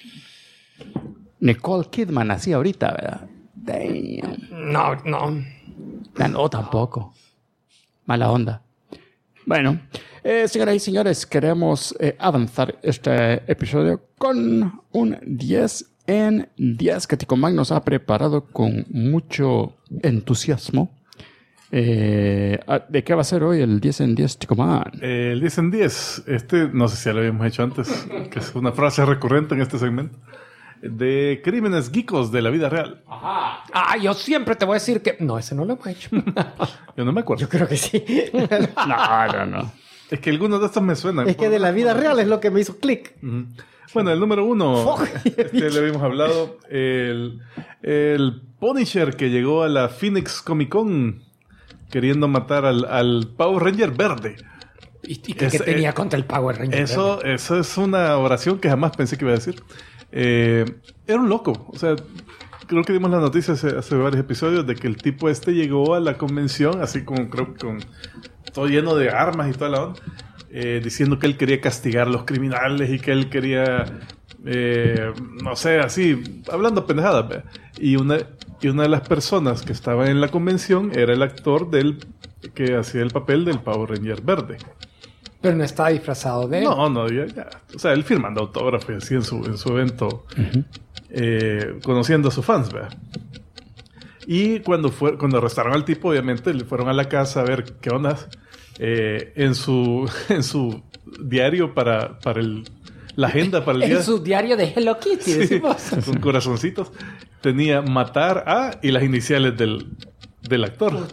Nicole Kidman así ahorita, ¿verdad? Damn. No. No, tampoco. Mala onda. Bueno, señoras y señores, queremos avanzar este episodio con un 10 en 10 que Ticomán nos ha preparado con mucho entusiasmo. ¿De qué va a ser hoy el 10 en 10, Chico Man? El 10 en 10. No sé si ya lo habíamos hecho antes, que es una frase recurrente en este segmento. De crímenes geekos de la vida real. Ajá. Yo siempre te voy a decir que... No, ese no lo hemos hecho. Yo no me acuerdo. Yo creo que sí. No. Es que algunos de estos me suenan. Es que de la vida real es lo que me hizo clic. Bueno, el número 1, le habíamos hablado, el Punisher que llegó a la Phoenix Comic Con queriendo matar al Power Ranger verde. ¿Y qué tenía contra el Power Ranger eso, verde? Eso es una oración que jamás pensé que iba a decir. Era un loco. O sea, creo que dimos la noticia hace varios episodios de que el tipo llegó a la convención así como creo con todo lleno de armas y toda la onda. Diciendo que él quería castigar a los criminales y que él quería, no sé, así, hablando pendejadas. ¿Ve? Y una de las personas que estaba en la convención era el actor que hacía el papel del Power Ranger verde. Pero no estaba disfrazado de él. No, ya. O sea, él firmando autógrafos y así en su evento, conociendo a sus fans. ¿Ve? Y cuando arrestaron al tipo, obviamente, le fueron a la casa a ver qué onda. En su diario para la agenda para el día. En su diario de Hello Kitty, decimos. Con corazoncitos. Tenía matar a y las iniciales del actor.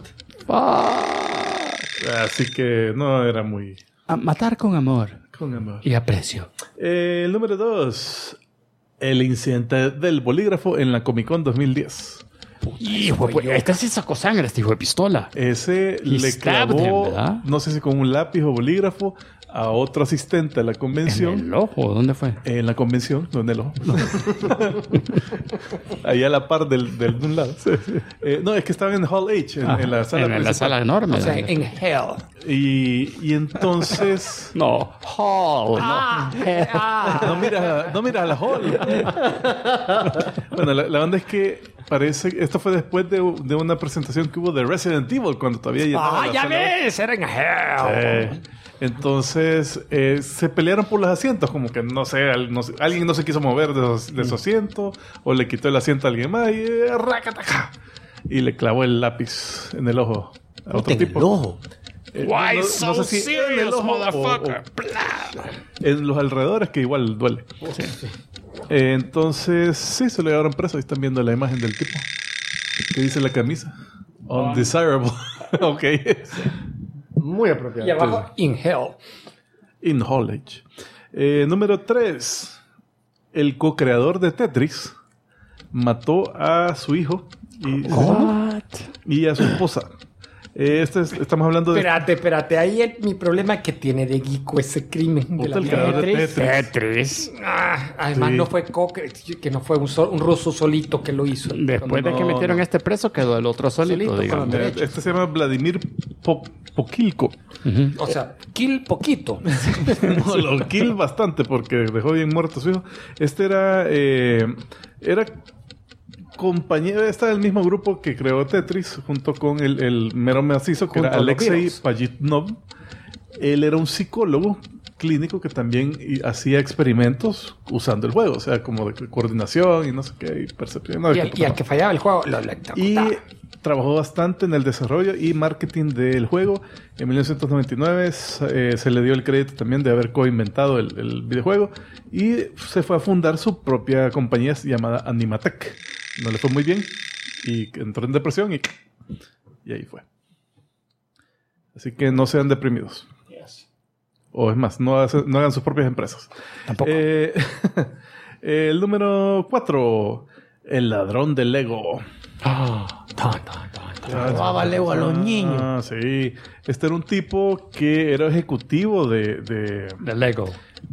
Así que no era muy... Matar con amor. Con amor. Y aprecio. El número 2. El incidente del bolígrafo en la Comic Con 2010. Hijo, este sí sacó sangre, este hijo de pistola. Ese le clavó, no sé si con un lápiz o bolígrafo, a otro asistente de la convención. ¿En el ojo? ¿Dónde fue? En la convención, no en el ojo. Ahí a la par de un lado. No, es que estaba en Hall H, en la sala. En la sala enorme. O sea, en Hell. Y entonces... No, Hall. No miras a la Hall. Bueno, la onda es que parece... Esto fue después de una presentación que hubo de Resident Evil, cuando todavía llenaba ya ves, era en Hell. Entonces se pelearon por los asientos, como que no sé, alguien no se quiso mover de su asiento o le quitó el asiento a alguien más y le clavó el lápiz en el ojo a otro tipo. El ojo. Why so serious, motherfucker? En los alrededores, que igual duele. Sí. Entonces, sí, se lo llevaron preso. Ahí están viendo la imagen del tipo. ¿Qué dice la camisa? Undesirable. Ok. Muy apropiado. Y abajo, in Hell. In Knowledge. Número 3. El co-creador de Tetris mató a su hijo y a su esposa. Estamos hablando de... Espérate. Ahí mi problema es que tiene de geeko ese crimen de la el creador de Tetris. Además Sí. no fue que no fue un ruso solito que lo hizo. Después de que metieron este preso, quedó el otro solito, Solito, digamos. con los derechos. Este se llama Vladimir Pokilko. O sea, kill poquito. No, lo kill bastante porque dejó bien muerto a su hijo. Este era compañero, está del mismo grupo que creó Tetris junto con el mero macizo que era Junto a los Alexei Beatles. Pajitnov. Él era un psicólogo clínico que también hacía experimentos usando el juego, o sea, como de coordinación y no sé qué, y percepción. No, Y al que fallaba el juego lo y electrocutaba. trabajó bastante en el desarrollo y marketing del juego. En 1999 se le dio el crédito también de haber coinventado el videojuego y se fue a fundar su propia compañía llamada Animatech. No le fue muy bien y entró en depresión y ahí fue. Así que no sean deprimidos. O es más, no hagan sus propias empresas. Tampoco. El número 4. El ladrón de Lego. Robaba Lego a los niños. Sí. Este era un tipo que era ejecutivo de Lego.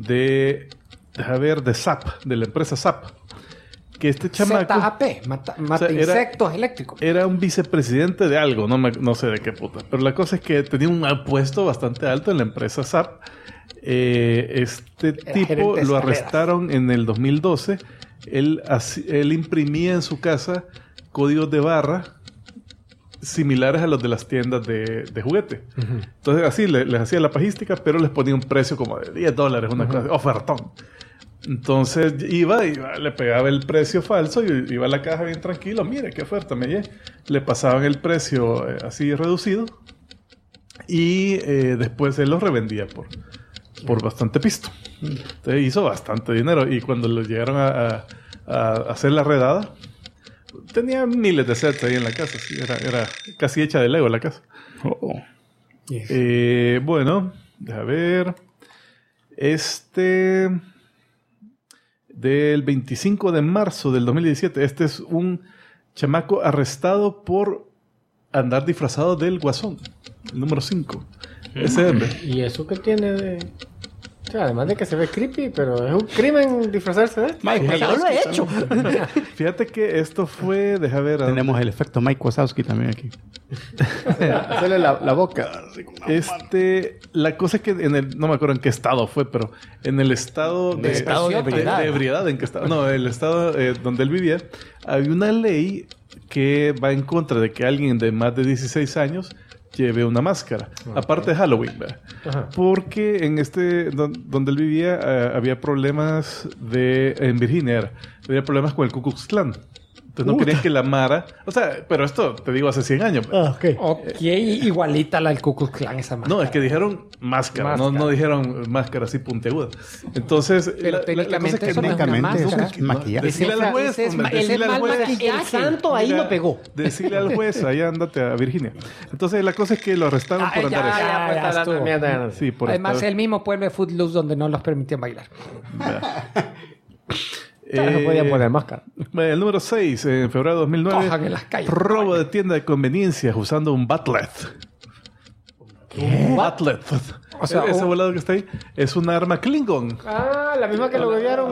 SAP, de la empresa SAP. Que este chamaco... ZAP, mata era- insectos eléctricos. Era un vicepresidente de algo, no sé de qué puta. Pero la cosa es que tenía un puesto bastante alto en la empresa SAP. Este tipo gerente de lo escaleras. arrestaron en el 2012. Él imprimía en su casa códigos de barra similares a los de las tiendas de juguete. Entonces así les hacía la pajística, pero les ponía un precio como de $10, una cosa, ofertón. Entonces iba, le pegaba el precio falso y iba a la caja bien tranquilo. Mire, qué oferta me llevé. Le pasaban el precio así reducido y después él los revendía por bastante pisto. Entonces hizo bastante dinero y cuando lo llegaron a hacer la redada, tenía miles de sets ahí en la casa. ¿Sí? Era casi hecha de Lego la casa. Yes. Bueno, déjame ver. Del 25 de marzo del 2017. Este es un chamaco arrestado por andar disfrazado del Guasón. El número 5. SM. ¿Y eso qué tiene de...? O sea, además de que se ve creepy, pero es un crimen disfrazarse de esto. Mike Yo lo he hecho. Fíjate que esto fue... Deja ver... Tenemos el efecto Mike Wazowski también aquí. Hacerle la boca. La cosa es que no me acuerdo en qué estado fue, pero en el estado de ebriedad, ¿en qué estado? No, el estado donde él vivía, había una ley que va en contra de que alguien de más de 16 años lleve una máscara, aparte de Halloween, ¿verdad? Porque en donde él vivía había problemas en Virginia había problemas con el Ku Klux Klan. Entonces no querían que la Mara... O sea, pero esto te digo hace 100 años. Ok, igualita la del Ku Klux Klan esa máscara. No, es que dijeron máscara. No dijeron máscara así puntiaguda. Entonces, pero técnicamente eso no es una máscara. Maquillaje. Decirle al juez... El santo ahí lo pegó. Decirle al juez, allá ándate a Virginia. Entonces, la cosa es que lo arrestaron por andar eso. Sí, por además, estar... el mismo pueblo de Footloose donde no los permitían bailar. No podían poner máscara. El número 6, en febrero de 2009. Cojan en las calles. Robo de tienda de conveniencias usando un Batlet. ¿Qué? Batlet. O sea, ese volado que está ahí es un arma Klingon. La misma que lo bebearon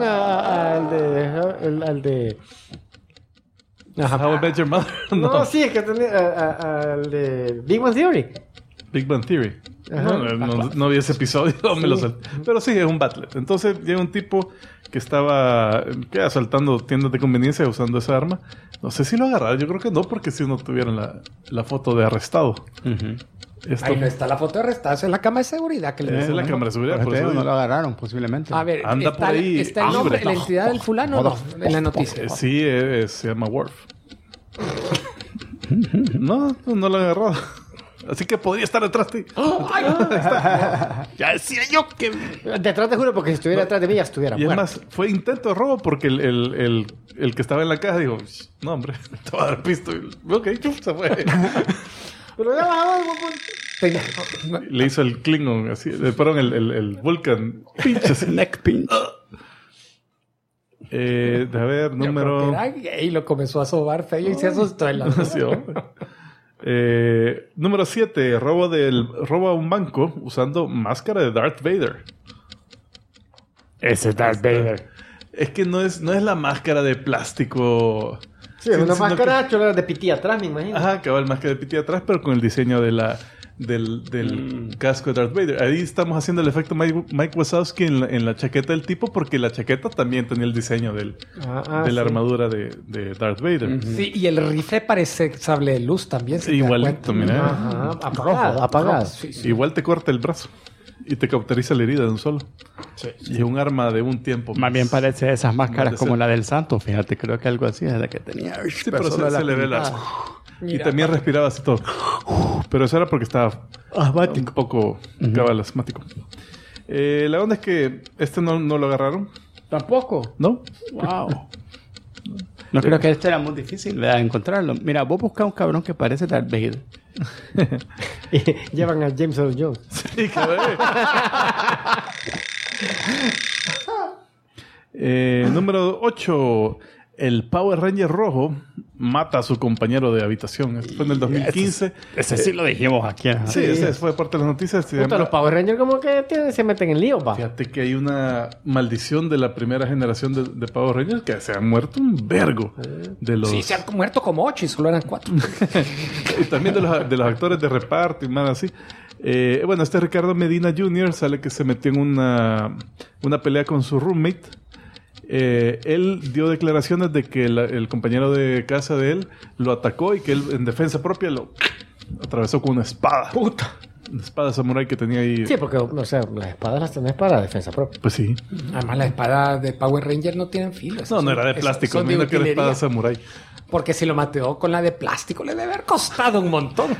al de... How I Met Your Mother. No, sí, es que tenía al de Big Bang Theory. Big Bang Theory. No vi ese episodio, me lo salté. Pero sí, es un Batlet. Entonces llega un tipo que estaba asaltando tiendas de conveniencia usando esa arma. No sé si lo agarraron. Yo creo que no, porque si no tuvieron la foto de arrestado. Ahí no está la foto de arrestado. Esa es la cámara de seguridad que le Esa es la cámara de seguridad. Por eso no lo agarraron, posiblemente. A ver, anda por ahí. ¿Está el nombre, la entidad del fulano o no? En la noticia. Sí, se llama Worf. No lo agarró. Así que podría estar detrás de ti. Ya decía yo que... Detrás te juro, porque si estuviera detrás de mí ya estuviera y muerto. es más, fue intento de robo porque el que estaba en la caja dijo, no hombre, te va a dar pisto. Ok, se fue. Pero ya bajaba algo, Le hizo el Klingon así, perdón, el Vulcan pinches. Neck pinch. A ver, número... Y lo comenzó a sobar feo y se asustó en la noción. Número 7. Roba un banco usando máscara de Darth Vader. Ese es Darth Vader. Es que no es la máscara de plástico. Sí, es una máscara chula de pití atrás, me imagino. Ajá, cabal, máscara de pití atrás, pero con el diseño del casco de Darth Vader. Ahí estamos haciendo el efecto Mike Wazowski en la chaqueta del tipo, porque la chaqueta también tenía el diseño de la armadura de Darth Vader. Sí, y el rifle parece sable de luz también. Igualito, mira. Ajá, apagado. Sí. Igual te corta el brazo y te cauteriza la herida de un solo. Sí. Y es un arma de un tiempo. Más bien parece esas máscaras como la del santo, fíjate, creo que algo así es la que tenía. Sí, pero se le ve la... Y también respiraba así todo. Pero eso era porque estaba asmático. Un poco asmático. La onda es que no lo agarraron. ¿Tampoco? ¿No? Wow. No creo que era muy difícil de encontrarlo. Mira, vos buscas un cabrón que parece Darth Vader. Y llevan a James Earl Jones. Sí, cabrón. Número 8. El Power Ranger rojo mata a su compañero de habitación. Esto fue en el 2015. Ese sí lo dijimos aquí. Sí, ese fue parte de las noticias. Los Power Rangers como que se meten en lío, pa. Fíjate que hay una maldición de la primera generación de Power Rangers que se han muerto un vergo. Sí, se han muerto como 8 y solo eran 4. Y también de los actores de reparto y más así. Bueno, Ricardo Medina Jr. sale que se metió en una pelea con su roommate. Él dio declaraciones de que el compañero de casa de él lo atacó y que él en defensa propia lo atravesó con una espada. ¡Puta! espada samurai que tenía ahí. Sí, porque, o sea, las espadas las tenés para defensa propia. Pues sí. Además, las espadas de Power Ranger no tienen filos. No era de plástico, no que era espada samurai. Porque si lo mateó con la de plástico, le debe haber costado un montón.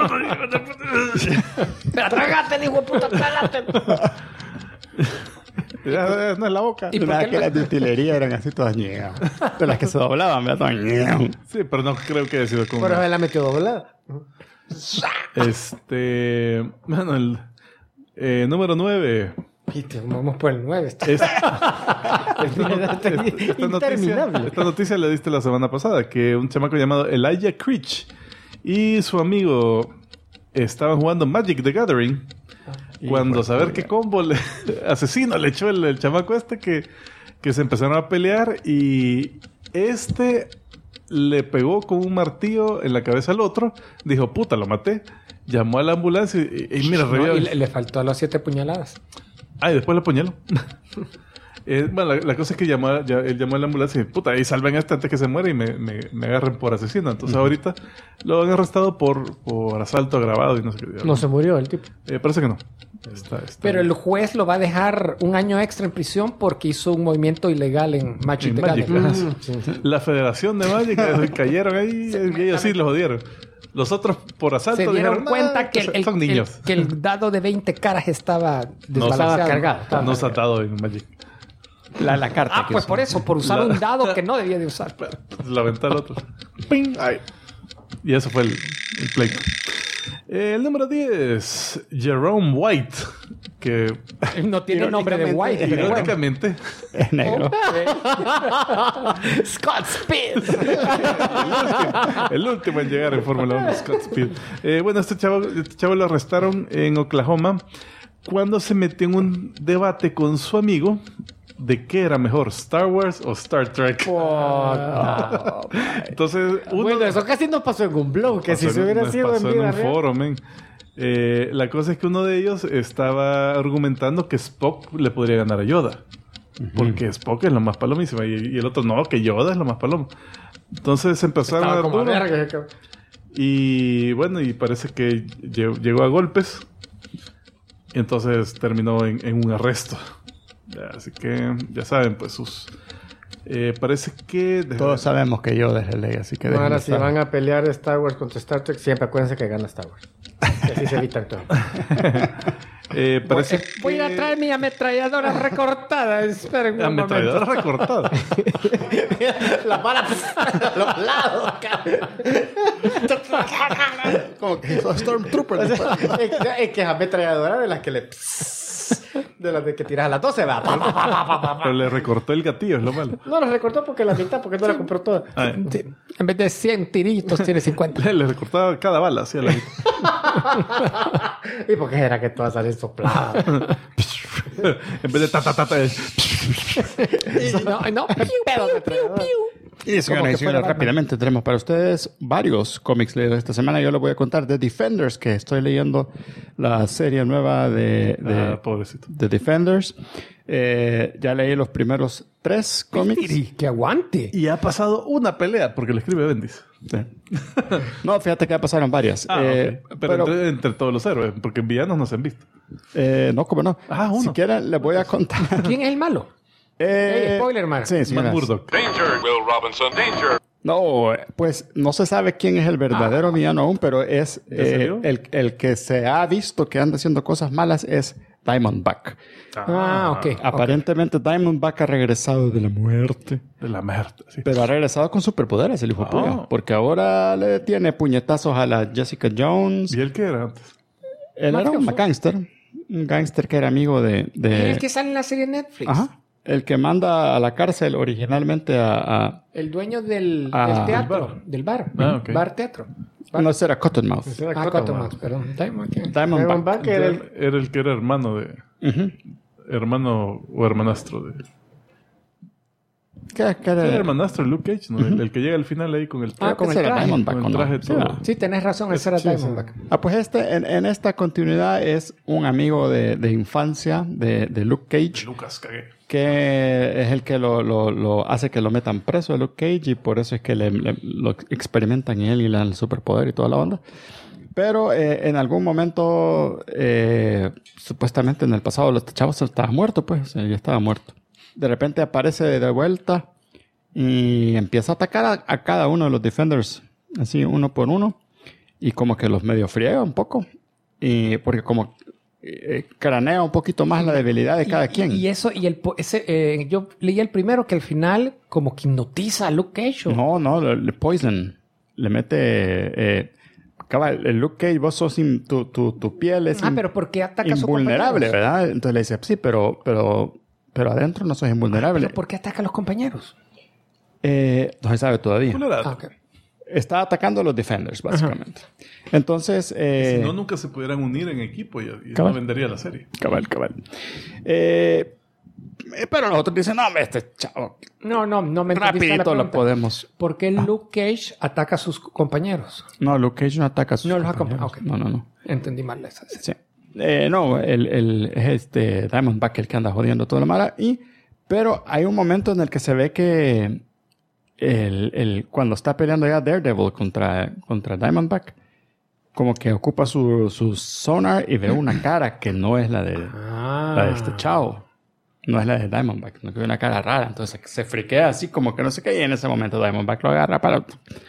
Pero trágate, hijo de puta, trágate. No es la boca. ¿Y por qué que las de utilería eran así todas ñegas? De las que se doblaban, ¿verdad? Todas ñegas. Sí, pero no creo que haya sido como... Pero él la metió doblada. Bueno, el número 9. Viste, vamos por el 9. Esta noticia la diste la semana pasada, que un chamaco llamado Elijah Creech y su amigo estaban jugando Magic the Gathering. Cuando saber qué combo asesino le echó el chamaco que se empezaron a pelear y le pegó con un martillo en la cabeza al otro, dijo, puta, lo maté, llamó a la ambulancia y mira, y le faltó a las 7 puñaladas. Y después lo apuñaló. Bueno, la cosa es que él llamó a la ambulancia y puta, y salven a este antes que se muera y me agarren por asesino. Entonces ahorita lo han arrestado por asalto agravado y no sé qué. No se murió el tipo. Parece que no. Pero el juez lo va a dejar un año extra en prisión porque hizo un movimiento ilegal en Magic the Gathering. La Federación de Magic cayeron ahí y ellos sí los jodieron. Los otros por asalto se dieron cuenta que son niños. Que el dado de 20 caras estaba desbalanceado. Cargado. No atado en Magic. La carta. Pues por eso, por usar un dado que no debía de usar. La aventó al otro. ¡Ping! Ay. Y eso fue el pleito. El número 10, Jerome White, que no tiene nombre de White. Irónicamente es negro. Scott Speed. el último en llegar en Fórmula 1, Scott Speed. Bueno, este chavo lo arrestaron en Oklahoma cuando se metió en un debate con su amigo de qué era mejor, Star Wars o Star Trek. Entonces, bueno, eso casi no pasó en un blog, que si se hubiera sido en vida real. Foro, men. La cosa es que uno de ellos estaba argumentando que Spock le podría ganar a Yoda. Porque Spock es lo más palomísimo. Y el otro, no, que Yoda es lo más palomo. Entonces empezaron a dar como duro. verga. Y bueno, y parece que llegó a golpes. Y entonces terminó en un arresto. Así que ya saben, pues parece que... Todos sabemos que Yoda es el ley, así que... Ahora si van a pelear Star Wars contra Star Trek, siempre acuérdense que gana Star Wars. Y así se evitan todo. Voy a traer mi ametralladora recortada. Esperen un momento. Ametralladora recortada. La bala a los lados acá. Como que son Stormtrooper. Es que es ametralladora de las que le... De las de que tiras a las 12, va. Pero le recortó el gatillo, es lo malo. No, la recortó porque la mitad, porque no la compró toda. Sí. En vez de 100 tiritos, tiene 50. Le recortaba cada bala, así a la mitad. ¿Y por qué era que todas salen sopladas? En vez de No. Y señoras y señores, rápidamente tenemos para ustedes varios cómics leídos esta semana. Yo les voy a contar de Defenders, que estoy leyendo la serie nueva de Defenders. Ya leí los primeros 3 cómics. ¡Que aguante! Y ha pasado una pelea, porque lo escribe Bendis. Sí. No, fíjate que ya pasaron varias. Okay. Pero entre todos los héroes, porque en villanos no se han visto. No, ¿cómo no? Uno. Si quieren, les voy a contar. ¿Quién es el malo? Spoiler, man. Sí, Matt Murdock. Danger, Will Robinson, danger. No, pues no se sabe quién es el verdadero villano aún, pero es el que se ha visto que anda haciendo cosas malas es Diamondback. Ok. Aparentemente Diamondback ha regresado de la muerte. De la muerte, sí. Pero ha regresado con superpoderes el hijo de puta. Porque ahora le tiene puñetazos a la Jessica Jones. ¿Y él qué era antes? Él era un gángster. Un gángster que era amigo de... El que sale en la serie Netflix. Ajá. El que manda a la cárcel originalmente a... El dueño del teatro. Del bar. Okay. Bar teatro. No, ese era Cottonmouth. Cottonmouth, perdón. Diamondback Era el que era hermano de... Hermano o hermanastro de... ¿Qué era? El hermanastro de Luke Cage, ¿no? El que llega al final ahí con el traje. con el traje. Diamondback, con el traje todo. Sí, tenés razón. Ese era Diamondback. Pues en esta continuidad es un amigo de infancia de Luke Cage. Lucas, cagué. Que es el que lo hace que lo metan preso a Luke Cage y por eso es que lo experimentan en él y le dan el superpoder y toda la onda. Pero en algún momento, supuestamente en el pasado, los chavos estaban muertos, pues, ya estaba muerto. De repente aparece de vuelta y empieza a atacar a cada uno de los Defenders, así uno por uno, y como que los medio friega un poco, y porque como cranea un poquito más la debilidad de cada quien. Y eso, yo leí el primero que al final como que hipnotiza a Luke Cage. No, le poison, le mete... cabal, el Luke Cage, vos sos tu piel es pero ¿por qué ataca a sus invulnerable, compañeros? ¿verdad? Entonces le dice, sí, pero adentro no sos invulnerable. ¿Pero por qué ataca a los compañeros? No se sabe todavía. Okay. Está atacando a los Defenders, básicamente. Entonces... si no, nunca se pudieran unir en equipo y no vendería la serie. Cabal. Pero nosotros dicen, no, este chavo... No me rapidito lo podemos... ¿Por qué Luke Cage ataca a sus compañeros? No, Luke Cage no ataca a sus compañeros. Okay. No. Entendí mal esa. Sí. No, es Diamondback el que anda jodiendo toda la mala. Pero hay un momento en el que se ve que cuando está peleando ya Daredevil contra Diamondback, como que ocupa su sonar y ve una cara que no es la de este chavo. No es la de Diamondback, no que ve una cara rara. Entonces se friquea así como que no sé qué. Y en ese momento Diamondback lo agarra para...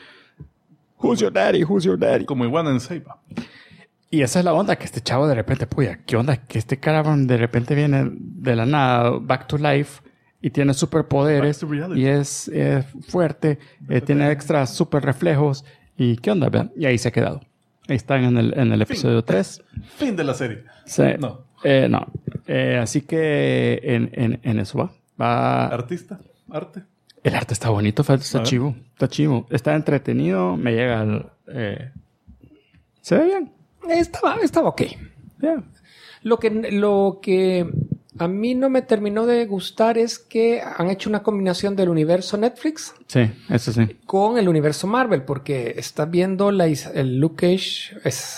Who's your daddy? Como Iguana en Seiba. Y esa es la onda, que este chavo de repente, puya, ¿qué onda? Que este caraván de repente viene de la nada, back to life, y tiene superpoderes, y es fuerte, tiene extra super reflejos, y ¿qué onda? Y ahí se ha quedado. Ahí están en el episodio 3. Fin de la serie. Sí. No. No. Así que en eso va. ¿Artista? ¿Arte? El arte está bonito, está chivo. Está chivo. Está entretenido, me llega se ve bien. Estaba ok. Yeah. Lo que a mí no me terminó de gustar es que han hecho una combinación del universo Netflix. Sí, eso sí. Con el universo Marvel, porque estás viendo el Luke Cage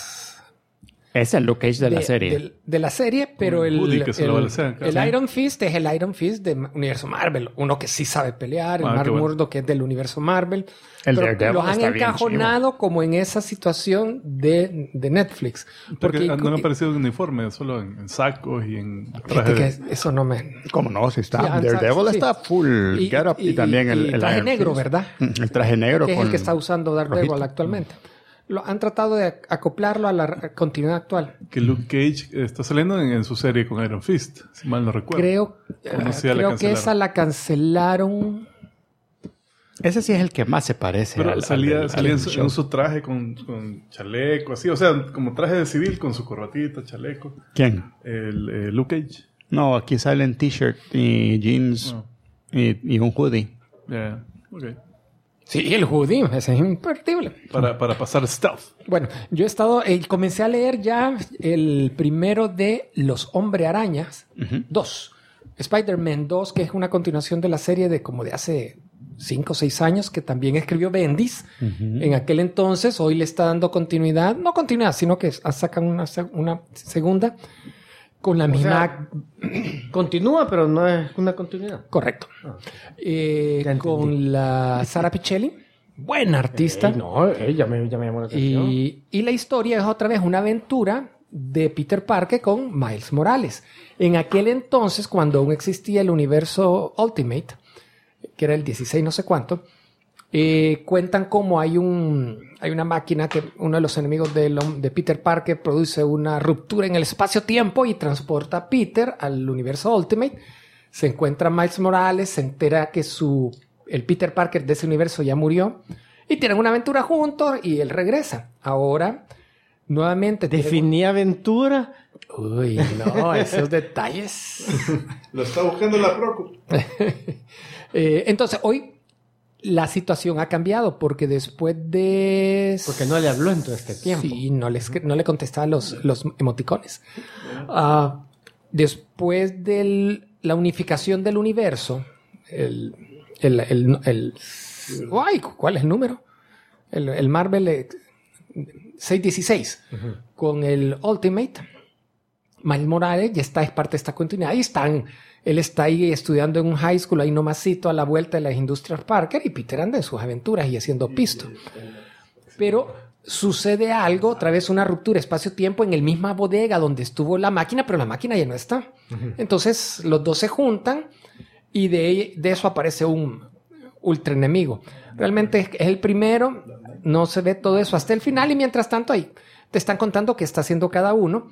es el Luke Cage de la serie. De la serie, pero el Iron Fist es el Iron Fist del universo Marvel. Uno que sí sabe pelear, el Mark Murdock que es del universo Marvel. Pero los han encajonado como en esa situación de Netflix. Porque no han aparecido en uniforme, solo en sacos y en trajes. Eso no me... ¿Cómo no? Si está. Daredevil está full get up y también el traje Iron negro, Fist. ¿verdad? El traje negro. Que es el que está usando Daredevil actualmente. Lo han tratado de acoplarlo a la continuidad actual. Que Luke Cage está saliendo en su serie con Iron Fist, si mal no recuerdo. Creo que esa la cancelaron. Ese sí es el que más se parece. Pero salía en su traje con chaleco, así. O sea, como traje de civil con su corbatita, chaleco. ¿Quién? El Luke Cage. No, aquí sale en t-shirt y jeans y un hoodie. Yeah. Okay. Sí, el hoodie, ese es imperdible. Para pasar stealth. Bueno, yo he estado... comencé a leer ya el primero de Los Hombre Arañas 2. Spider-Man 2, que es una continuación de la serie de hace 5 o 6 años, que también escribió Bendis. En aquel entonces, hoy le está dando continuidad. No continuidad, sino que sacan una segunda con la misma... continúa, pero no es una continuidad. Correcto. Con la Sara Pichelli, buena artista. Ya me llamó la atención. Y la historia es otra vez una aventura de Peter Parker con Miles Morales. En aquel entonces, cuando aún existía el universo Ultimate, que era el 16 no sé cuánto, cuentan cómo hay una máquina que uno de los enemigos de Peter Parker produce una ruptura en el espacio-tiempo y transporta a Peter al universo Ultimate. Se encuentra Miles Morales, se entera que el Peter Parker de ese universo ya murió y tienen una aventura juntos y él regresa. Ahora, nuevamente... ¿Definí aventura? Uy, no, esos detalles. Lo está buscando la Procu. Entonces, hoy... La situación ha cambiado porque después de... Porque no le habló en todo este tiempo. Sí, no le contestaba los emoticones. Después de la unificación del universo, ¿cuál es el número? El Marvel 616 con el Ultimate. Miles Morales ya es parte de esta continuidad. Él está ahí estudiando en un high school, ahí nomasito a la vuelta de las industrias Parker, y Peter anda en sus aventuras y haciendo pisto. Pero sucede algo, otra vez una ruptura espacio-tiempo en el misma bodega donde estuvo la máquina, pero la máquina ya no está. Entonces los dos se juntan y de eso aparece un ultra enemigo. Realmente es el primero, no se ve todo eso hasta el final y mientras tanto ahí te están contando qué está haciendo cada uno.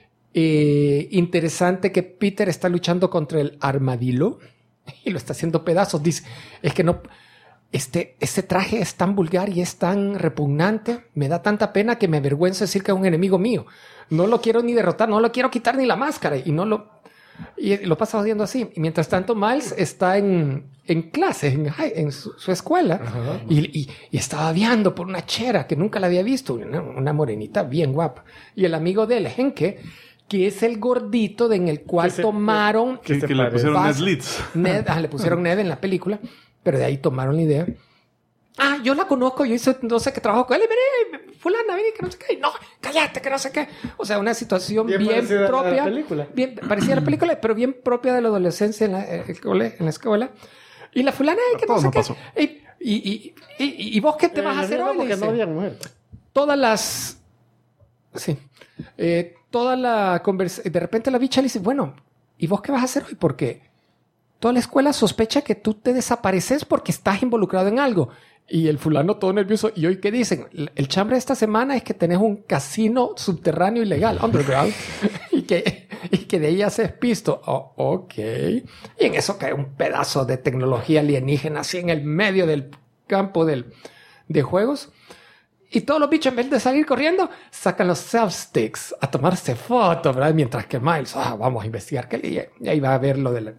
Interesante que Peter está luchando contra el armadillo y lo está haciendo pedazos. Dice, es que no... Este traje es tan vulgar y es tan repugnante. Me da tanta pena que me avergüenza decir que es un enemigo mío. No lo quiero ni derrotar, no lo quiero quitar ni la máscara. Y lo pasa odiando así. Y mientras tanto, Miles está en clase, en su escuela. Y estaba viendo por una chera que nunca la había visto. Una morenita bien guapa. Y el amigo de él, Henke, que es el gordito en el cual tomaron... Que le pusieron Ned Leeds. Le pusieron Ned en la película. Pero de ahí tomaron la idea. Ah, yo la conozco, yo hice no sé qué trabajo con él. Mire, fulana, mire, que no sé qué. No, cállate, que no sé qué. O sea, una situación bien propia. A la película. Bien parecida a la película, pero bien propia de la adolescencia en la escuela. Y la fulana, que no sé qué. ¿Y vos qué te vas a hacer hoy? Porque no había mujer. Todas las... Sí. Toda la conversación... De repente la bicha le dice, bueno, ¿y vos qué vas a hacer hoy? Porque... toda la escuela sospecha que tú te desapareces porque estás involucrado en algo. Y el fulano todo nervioso. ¿Y hoy qué dicen? El chambre de esta semana es que tenés un casino subterráneo ilegal, underground, y que de ahí haces pisto. Oh, ok. Y en eso cae un pedazo de tecnología alienígena así en el medio del campo de juegos. Y todos los bichos, en vez de salir corriendo, sacan los self-sticks a tomarse fotos, ¿verdad? Mientras que Miles, vamos a investigar. Y ahí va a ver lo del...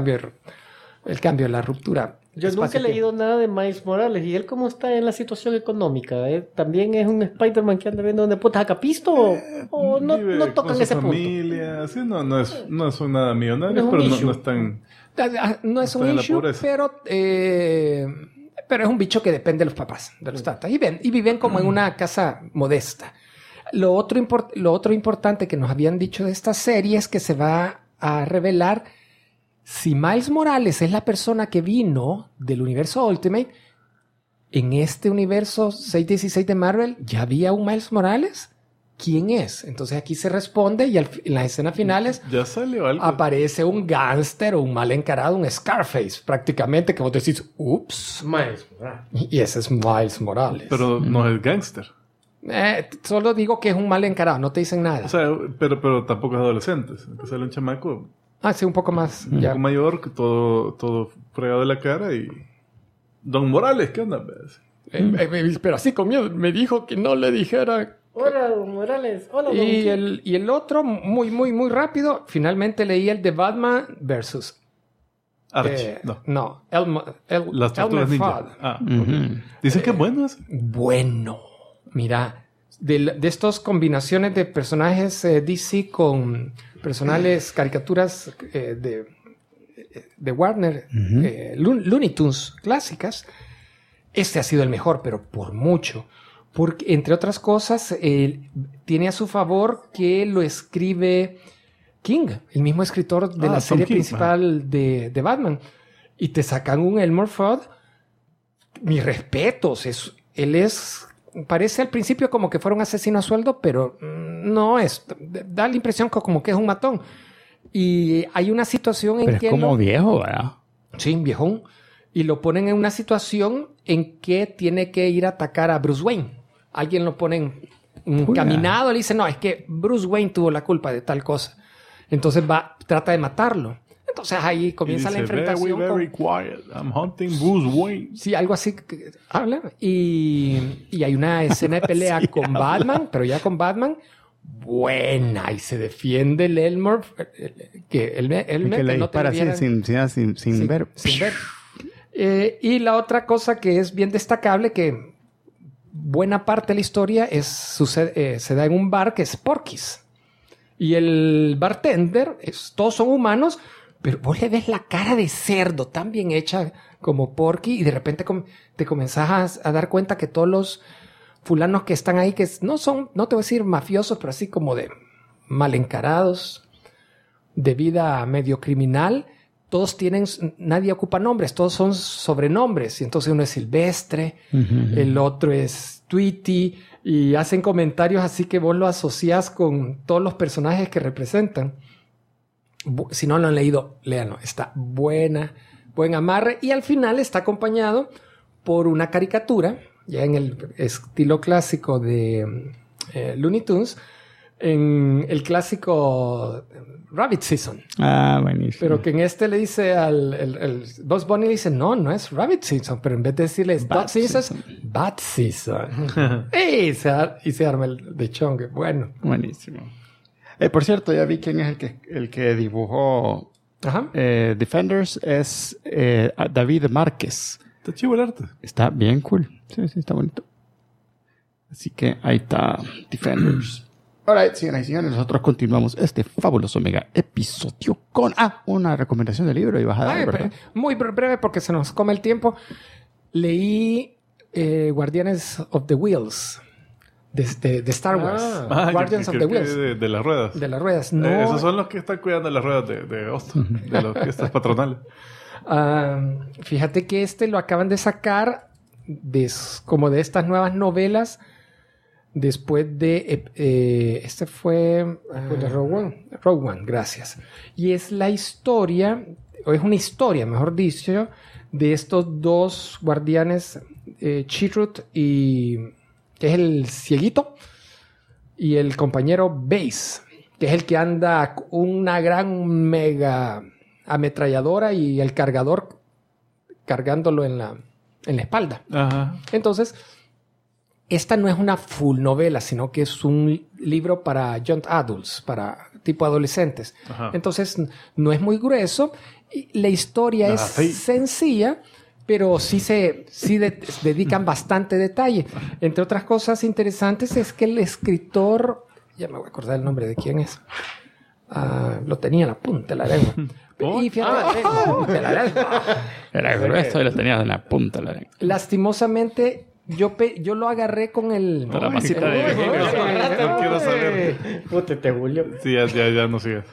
el cambio, la ruptura. Yo nunca he leído nada de Miles Morales. ¿Y él cómo está en la situación económica? ¿También es un Spider-Man que anda viendo donde putas acá pisto? ¿O no tocan ese familia. punto? Sí, no es nada millonario, pero no es tan... No es un issue, pero es un bicho que depende de los papás, de los tatas. Y viven como en una casa modesta. Lo otro importante que nos habían dicho de esta serie es que se va a revelar... Si Miles Morales es la persona que vino del universo Ultimate, en este universo 616 de Marvel, ¿ya había un Miles Morales? ¿Quién es? Entonces aquí se responde y en las escenas finales ya salió algo. Aparece un gángster o un mal encarado, un Scarface, prácticamente, que vos decís, ups. Miles Morales. Y ese es Miles Morales. Pero no es gángster. Solo digo que es un mal encarado, no te dicen nada. O sea, pero tampoco es adolescente. Que sale un chamaco... sí, un poco más. Un poco mayor, que todo fregado de la cara y... Don Morales, ¿qué onda? Pero así con miedo, me dijo que no le dijera... Hola, Don Morales. Hola, Don y el otro, muy, muy, muy rápido, finalmente leí el de Batman versus... Archie, no. Las Tortugas Ninja. Okay. Dicen que es bueno ese. Bueno. Mira, de estas combinaciones de personajes DC con... personales caricaturas de Warner, Looney Tunes clásicas, este ha sido el mejor, pero por mucho. Porque, entre otras cosas, tiene a su favor que lo escribe King, el mismo escritor de la serie principal de Batman. Y te sacan un Elmer Fudd. Mis respetos. Parece al principio como que fuera un asesino a sueldo, pero no es. Da la impresión como que es un matón. Y hay una situación en pero que... es como viejo, ¿verdad? Sí, viejón. Y lo ponen en una situación en que tiene que ir a atacar a Bruce Wayne. Alguien lo pone encaminado, le dice, no, es que Bruce Wayne tuvo la culpa de tal cosa. Entonces trata de matarlo. Entonces ahí comienza la enfrentación. Very quiet. I'm hunting Bruce Wayne. Sí, algo así que habla. Y hay una escena de pelea con Batman, pero ya con Batman, buena. Y se defiende el Elmer, que le no te dispara así sin ver. Sin ver. Y la otra cosa que es bien destacable, que buena parte de la historia se da en un bar que es Porky's. Y el bartender, todos son humanos, pero vos le ves la cara de cerdo tan bien hecha como Porky y de repente te comenzás a dar cuenta que todos los fulanos que están ahí, que no te voy a decir mafiosos, pero así como de mal encarados, de vida medio criminal, todos nadie ocupa nombres, todos son sobrenombres. Y entonces uno es Silvestre, el otro es Tweety, y hacen comentarios así que vos lo asociás con todos los personajes que representan. Si no lo han leído, léanlo. Está buen amarre. Y al final está acompañado por una caricatura, ya en el estilo clásico de Looney Tunes, en el clásico Rabbit Season. Ah, buenísimo. Pero que en este le dice el Bugs Bunny, le dice, no es Rabbit Season, pero en vez de decirle Dog Season, Bat Season. Y se arma el de chongue. Bueno. Buenísimo. Por cierto, ya vi quién es el que dibujó Defenders. Es David Márquez. Está chivo el arte. Está bien cool. Sí, está bonito. Así que ahí está Defenders. Alright, señoras y señores, nosotros continuamos este fabuloso mega episodio con una recomendación de libro y bajada. Muy breve porque se nos come el tiempo. Leí Guardianes of the Wheels de Star Wars. Guardians of the Wheels. De las ruedas. De las ruedas. No. Esos son los que están cuidando las ruedas de Austin, de las fiestas patronales. Fíjate que lo acaban de sacar como de estas nuevas novelas. Después de... fue... de Rogue One. Rogue One, gracias. Y es la historia, o es una historia, mejor dicho, de estos dos guardianes, Chirrut y... que es el cieguito, y el compañero Base, que es el que anda una gran mega ametralladora y el cargador cargándolo en la espalda. Ajá. Entonces... esta no es una full novela, sino que es un libro para young adults, para tipo adolescentes. Ajá. Entonces, no es muy grueso. Y la historia es sencilla, pero sí dedican bastante detalle. Entre otras cosas interesantes es que el escritor... ya me voy a acordar el nombre de quién es. Lo tenía en la punta de la lengua. Y fíjate, era grueso y lo tenías en la punta de la lengua. Lastimosamente... Yo lo agarré con el... la masita de... No quiero saber. Puta, te bullió. Sí, ya no sigues.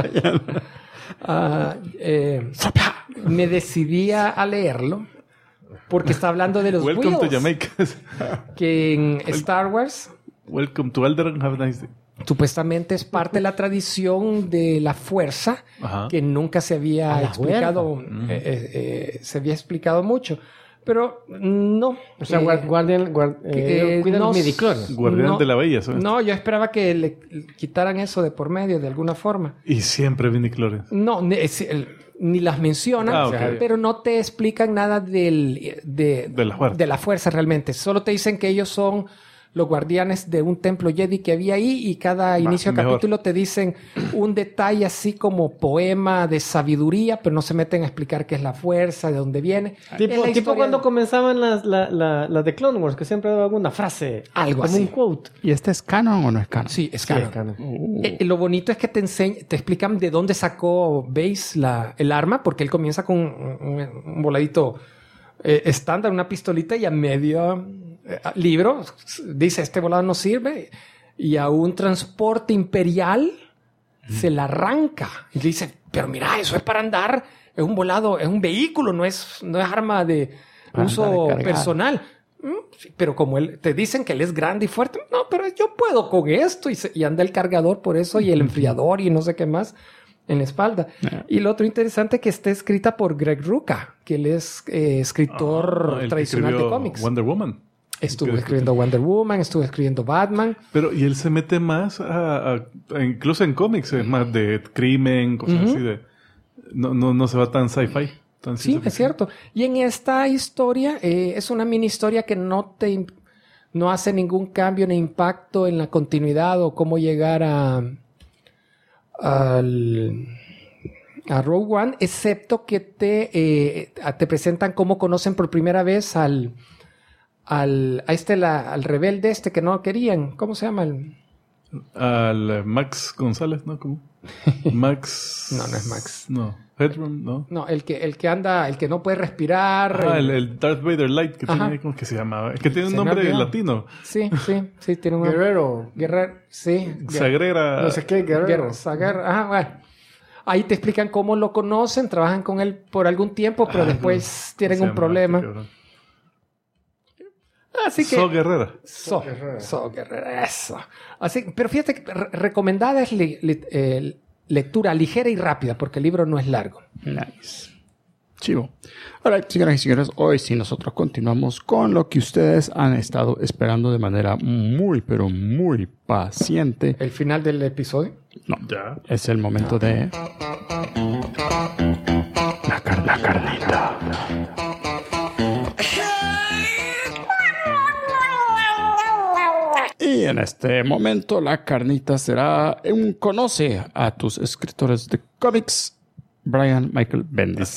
Me decidí a leerlo porque está hablando de los Welcome Wheels, to Jamaica. que en Star Wars... Welcome to Alderaan. Have a nice day. Supuestamente es parte de la tradición de la fuerza, que nunca se había explicado. Se había explicado mucho. Pero no. O sea, cuidan los midiclones. Guardián de la Bella, ¿sabes? No, yo esperaba que le quitaran eso de por medio de alguna forma. Y siempre midiclones. No, ni las mencionan, pero no te explican nada de la fuerza realmente. Solo te dicen que ellos son los guardianes de un templo Jedi que había ahí, y cada inicio de capítulo te dicen un detalle así como poema de sabiduría, pero no se meten a explicar qué es la fuerza, de dónde viene. Tipo cuando comenzaban las de Clone Wars, que siempre daba alguna frase. Algo como así. Un quote. ¿Y este es canon o no es canon? Sí, es canon. Sí, es canon. Lo bonito es que te explican de dónde sacó Base el arma, porque él comienza con un voladito estándar, una pistolita, y a medio libro dice: este volado no sirve, y a un transporte imperial se la arranca y dice: pero mira, eso es para andar, es un volado, es un vehículo, no es arma de uso personal. Pero como te dicen que él es grande y fuerte, no, pero yo puedo con esto, y anda el cargador por eso, y el enfriador y no sé qué más en la espalda. Y lo otro interesante es que está escrita por Greg Rucka, que él es escritor tradicional de cómics. Wonder Woman. Estuvo escribiendo Wonder Woman, estuvo escribiendo Batman. Pero, y él se mete más incluso en cómics, es más de crimen, cosas así de... No se va tan sci-fi. Sí, es cierto. Y en esta historia, es una mini historia que no hace ningún cambio ni impacto en la continuidad o cómo llegar a Rogue One, excepto que te presentan cómo conocen por primera vez al rebelde que no querían. ¿Cómo se llama? Al Max González, ¿no? ¿Cómo? Max... No es Max. No. Headroom, ¿no? No, el que anda, el que no puede respirar. El Darth Vader Light que tiene, ¿cómo que se llamaba? Es que tiene un nombre latino. Sí, tiene un Guerrero, sí. Sagrera. No sé qué, Guerrero. Sagrera, bueno. Ahí te explican cómo lo conocen, trabajan con él por algún tiempo, pero después tienen un problema. Así que... So Guerrera. So Guerrera, eso. Así, pero fíjate que recomendada es lectura ligera y rápida, porque el libro no es largo. Nice. Chivo. Ahora, señoras y señores, hoy sí nosotros continuamos con lo que ustedes han estado esperando de manera muy, pero muy paciente. ¿El final del episodio? No, ya. Es el momento de... La carnita. Y en este momento la carnita será un conoce a tus escritores de cómics. Brian Michael Bendis.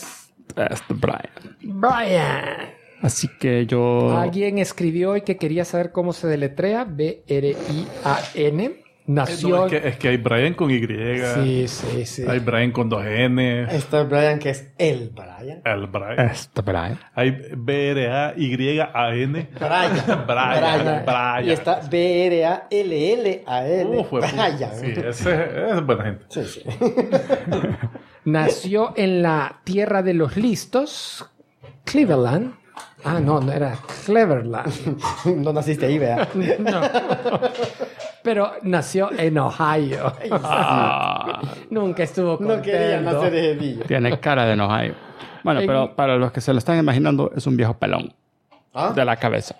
Brian. Así que yo... Alguien escribió hoy que quería saber cómo se deletrea. B-R-I-A-N. Nació... No, es que hay Brian con Y. Sí. Hay Brian con 2 N. Está Brian, que es el Brian. El Brian. Brian. Hay B-R-A-Y-A-N. Brian. Y está B-R-A-L-L-A-N. Brian. Sí, ese es buena gente. Sí. Nació en la tierra de los listos, Cleveland. Ah, no era Cleverland. No naciste ahí, vea. No. Pero nació en Ohio. Nunca estuvo contento. No quería nacer de niño. Tiene cara de Ohio. Bueno, pero para los que se lo están imaginando, es un viejo pelón. De la cabeza.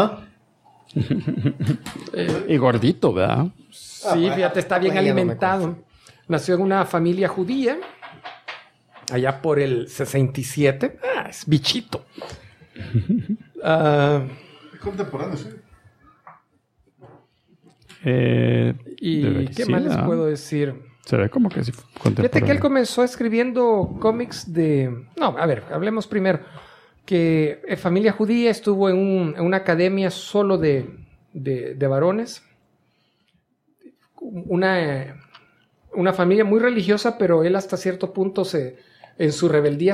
Y gordito, ¿verdad? Sí, fíjate, está bien alimentado. Nació en una familia judía. Allá por el 67. Es bichito. Es contemporáneo, sí. ¿Y qué más les puedo decir? Se ve como que sí contemporáneo. Fíjate que él comenzó escribiendo cómics de... No, a ver, hablemos primero. Que familia judía, estuvo en una academia solo de varones. Una familia muy religiosa, pero él hasta cierto punto en su rebeldía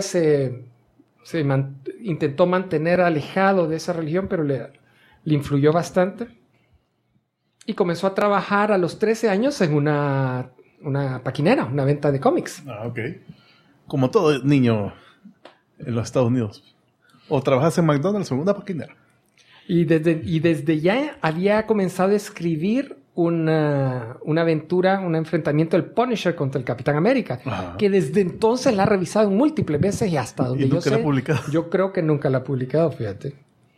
intentó mantener alejado de esa religión, pero le influyó bastante. Y comenzó a trabajar a los 13 años en una paquinera, una venta de cómics. Ok. Como todo niño en los Estados Unidos. O trabajas en McDonald's o en una paquinera. Y desde ya había comenzado a escribir una aventura, un enfrentamiento del Punisher contra el Capitán América. Ajá. Que desde entonces la ha revisado múltiples veces y hasta donde yo sé... ¿Nunca la ha publicado? Yo creo que nunca la ha publicado, fíjate.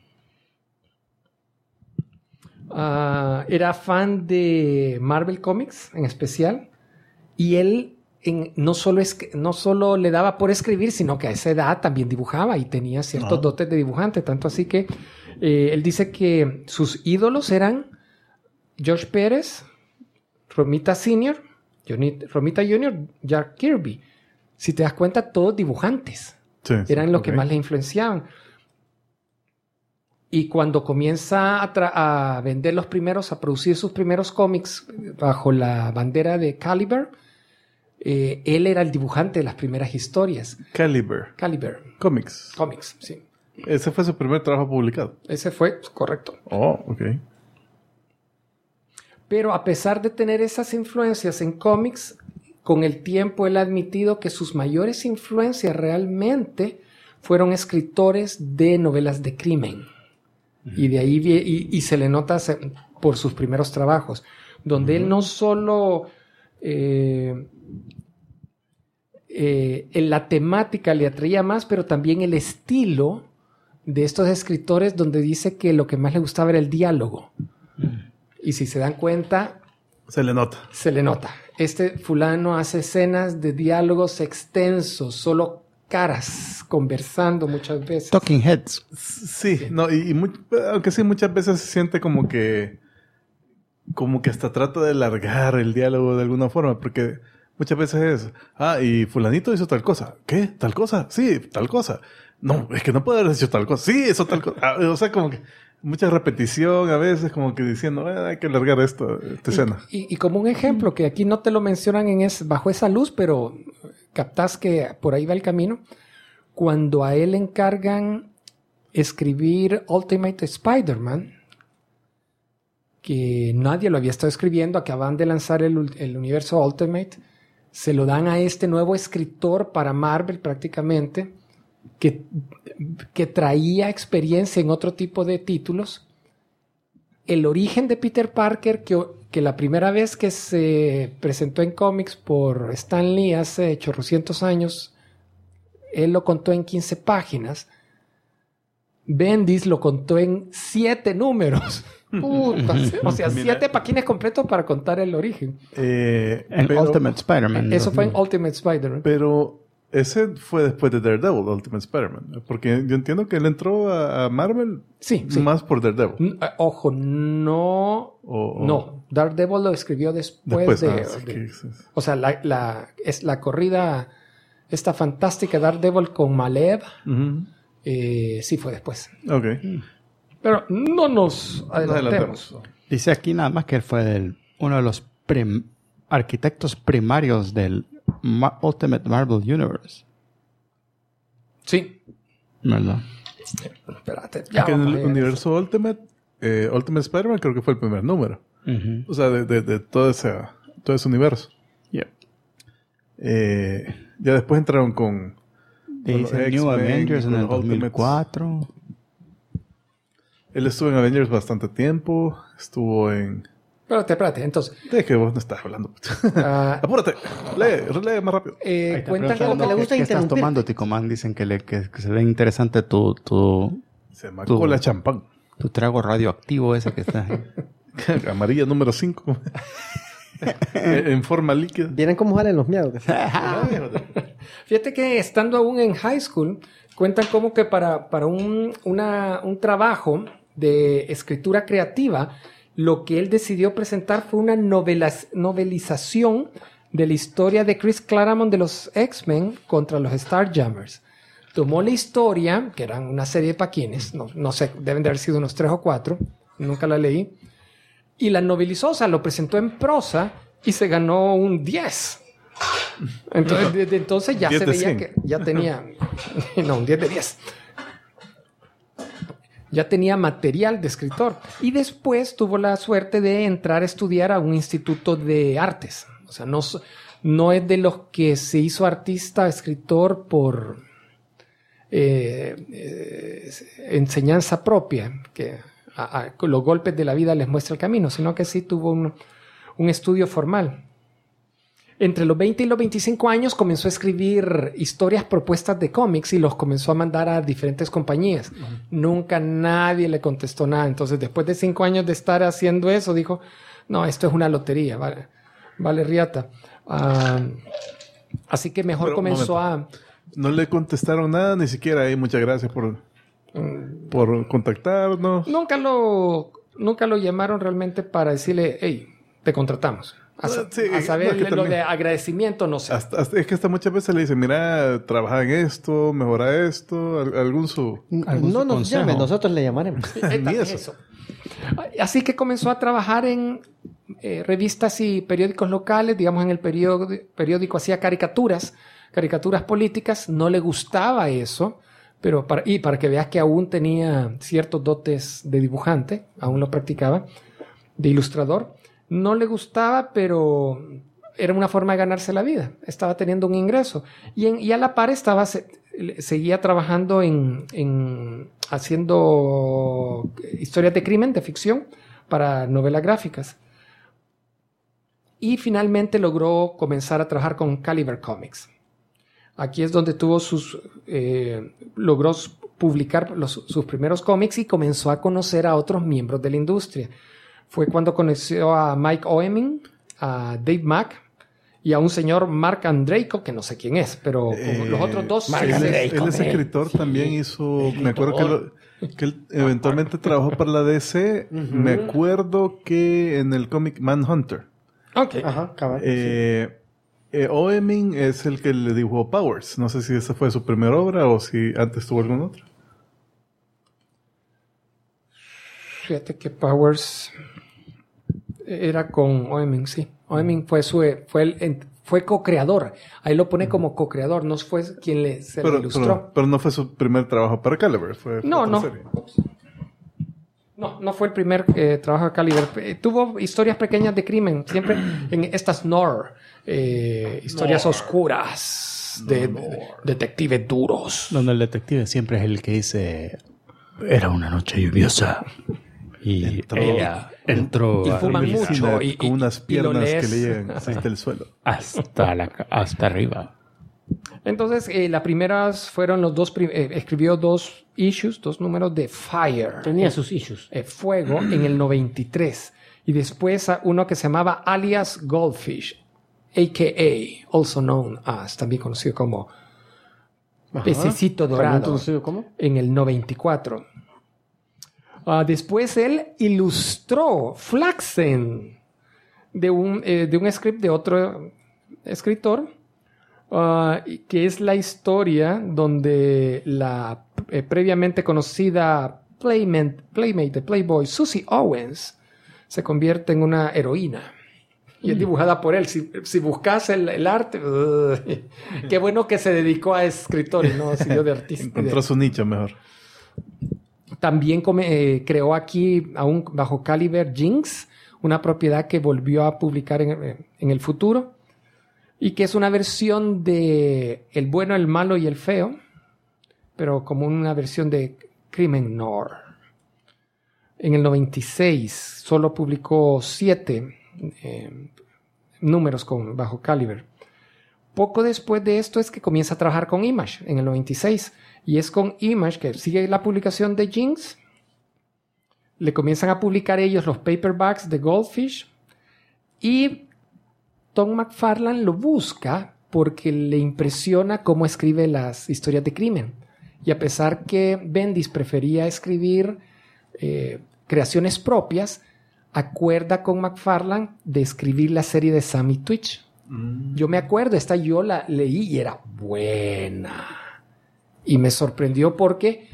Era fan de Marvel Comics en especial. Y él no solo le daba por escribir, sino que a esa edad también dibujaba y tenía ciertos dotes de dibujante. Tanto así que él dice que sus ídolos eran George Pérez, Romita Sr., Romita Jr., Jack Kirby. Si te das cuenta, todos dibujantes. Eran los que más le influenciaban. Y cuando comienza a vender a producir sus primeros cómics bajo la bandera de Caliber, él era el dibujante de las primeras historias. Caliber. Comics, sí. Ese fue su primer trabajo publicado. Ese fue, correcto. Oh, ok. Pero a pesar de tener esas influencias en cómics, con el tiempo él ha admitido que sus mayores influencias realmente fueron escritores de novelas de crimen. Y de ahí y se le nota por sus primeros trabajos, donde él no solo en la temática le atraía más, pero también el estilo de estos escritores, donde dice que lo que más le gustaba era el diálogo. Y si se dan cuenta... Se le nota. Este fulano hace escenas de diálogos extensos, solo caras conversando muchas veces. Talking heads. Sí. No, aunque sí muchas veces se siente como que hasta trata de alargar el diálogo de alguna forma, porque muchas veces es, y fulanito hizo tal cosa. ¿Qué? ¿Tal cosa? Sí, tal cosa. No, es que no puede haber hecho tal cosa. Sí, eso tal cosa. O sea, como que mucha repetición a veces, como que diciendo, hay que alargar esta escena. Y como un ejemplo, que aquí no te lo mencionan bajo esa luz, pero captás que por ahí va el camino. Cuando a él encargan escribir Ultimate Spider-Man, que nadie lo había estado escribiendo, acaban de lanzar el universo Ultimate, se lo dan a este nuevo escritor para Marvel prácticamente, que traía experiencia en otro tipo de títulos. El origen de Peter Parker, que la primera vez que se presentó en cómics por Stan Lee hace 800 años, él lo contó en 15 páginas. Bendis lo contó en 7 números. Puta, o sea, 7 paquines completos para contar el origen. En Ultimate Spider-Man. Eso fue en Ultimate Spider-Man. Pero ese fue después de Daredevil, Ultimate Spider-Man. Porque yo entiendo que él entró a Marvel más por Daredevil. Ojo, no. No, Daredevil lo escribió después de... O sea, es la corrida esta fantástica Daredevil con Malev. Sí fue después. Ok. Pero no nos adelantemos. Dice aquí nada más que él fue uno de los arquitectos primarios del Ultimate Marvel Universe. Sí. ¿Verdad? Espérate. Que en el universo Ultimate Spider-Man creo que fue el primer número. O sea, de todo ese universo. Yeah. Ya después entraron con dice New Avengers en el 2004. Él estuvo en Avengers bastante tiempo. Estuvo en... Espérate. Entonces... Es que vos no estás hablando. Apúrate. Lee más rápido. Cuentan lo que le gusta ¿Qué estás interrumpir. tomando, Ticomán? Dicen que se ve interesante tu Se marcó la champán. tu trago radioactivo ese que está ahí. Amarilla número 5. En forma líquida. Vienen como salen los miedos. Fíjate que estando aún en high school, cuentan como que para un trabajo de escritura creativa, lo que él decidió presentar fue una novelización de la historia de Chris Claremont de los X-Men contra los Starjammers. Tomó la historia, que eran una serie de paquines, no sé, deben de haber sido unos 3 o 4, nunca la leí, y la novelizó, o sea, lo presentó en prosa y se ganó un 10. Entonces, desde entonces ya se veía que ya tenía... No, un 10 de 10. Ya tenía material de escritor. Y después tuvo la suerte de entrar a estudiar a un instituto de artes. O sea, no es de los que se hizo artista, escritor por enseñanza propia, que con los golpes de la vida les muestra el camino, sino que sí tuvo un estudio formal. Entre los 20 y los 25 años comenzó a escribir historias propuestas de cómics y los comenzó a mandar a diferentes compañías. Nunca nadie le contestó nada. Entonces, después de 5 años de estar haciendo eso, dijo, no, esto es una lotería, vale riata. Así que mejor comenzó a... No le contestaron nada, ni siquiera ahí. Muchas gracias por contactarnos. Nunca lo llamaron realmente para decirle, hey, te contratamos. A saber lo de agradecimiento, no sé. Es que hasta muchas veces le dicen, mira, trabaja en esto, mejora esto, algún no nos llamen, nosotros le llamaremos. Ni eso. Así que comenzó a trabajar en revistas y periódicos locales, digamos en el periódico hacía caricaturas políticas, no le gustaba eso, pero para que veas que aún tenía ciertos dotes de dibujante, aún lo practicaba, de ilustrador. No le gustaba, pero era una forma de ganarse la vida. Estaba teniendo un ingreso. Y a la par seguía trabajando haciendo historias de crimen, de ficción, para novelas gráficas. Y finalmente logró comenzar a trabajar con Caliber Comics. Aquí es donde logró publicar sus primeros cómics y comenzó a conocer a otros miembros de la industria. Fue cuando conoció a Mike Oeming, a Dave Mack y a un señor Mark Andreyko, que no sé quién es, pero los otros dos... Él es escritor, también hizo... Me acuerdo que él eventualmente trabajó para la DC. Me acuerdo que en el cómic Manhunter. Ok. Ajá, cabal. Oeming es el que le dibujó Powers. No sé si esa fue su primera obra o si antes tuvo alguna otra. Fíjate que Powers era con Oeming, sí. Oeming fue co-creador. Ahí lo pone como co-creador. No fue quien lo ilustró. Pero no fue su primer trabajo para Caliber. Fue no. serie. No fue el primer trabajo de Caliber. Tuvo historias pequeñas de crimen, siempre en estas noir, historias oscuras de detectives duros. Donde el detective siempre es el que dice: era una noche lluviosa y ella entró y fuman a la mucho con unas piernas que le llegan Ajá. hasta el suelo. hasta arriba. Entonces, las primeras fueron los dos... escribió 2 issues, 2 números de Fire. Tenía sus issues. Fuego en el 93. Y después uno que se llamaba Alias Goldfish, a.k.a. also known as, también conocido como Pececito ¿También Dorado, conocido como? en el 94. Después él ilustró Flaxen de un script de otro escritor, que es la historia donde la previamente conocida playmate de Playboy, Susie Owens, se convierte en una heroína. Y es dibujada por él. Si buscas el arte... qué bueno que se dedicó a escritor y no siguió de artista. Encontró su nicho mejor. También creó aquí, aún bajo Caliber, Jinx, una propiedad que volvió a publicar en el futuro y que es una versión de El bueno, el malo y el feo, pero como una versión de Crimen Noir. En el 96 solo publicó 7 números bajo Caliber. Poco después de esto es que comienza a trabajar con Image en el 96. Y es con Image que sigue la publicación de Jinx. Le comienzan a publicar ellos los paperbacks de Goldfish. Y Tom McFarlane lo busca porque le impresiona cómo escribe las historias de crimen. Y a pesar que Bendis prefería escribir creaciones propias, acuerda con McFarlane de escribir la serie de Sammy Twitch. Yo me acuerdo, yo la leí y era buena. Y me sorprendió porque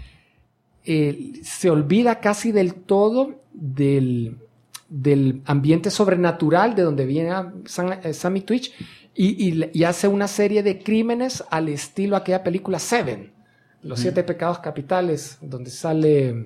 se olvida casi del todo del ambiente sobrenatural de donde viene Sammy Twitch y hace una serie de crímenes al estilo aquella película Seven, Los 7 pecados capitales, donde sale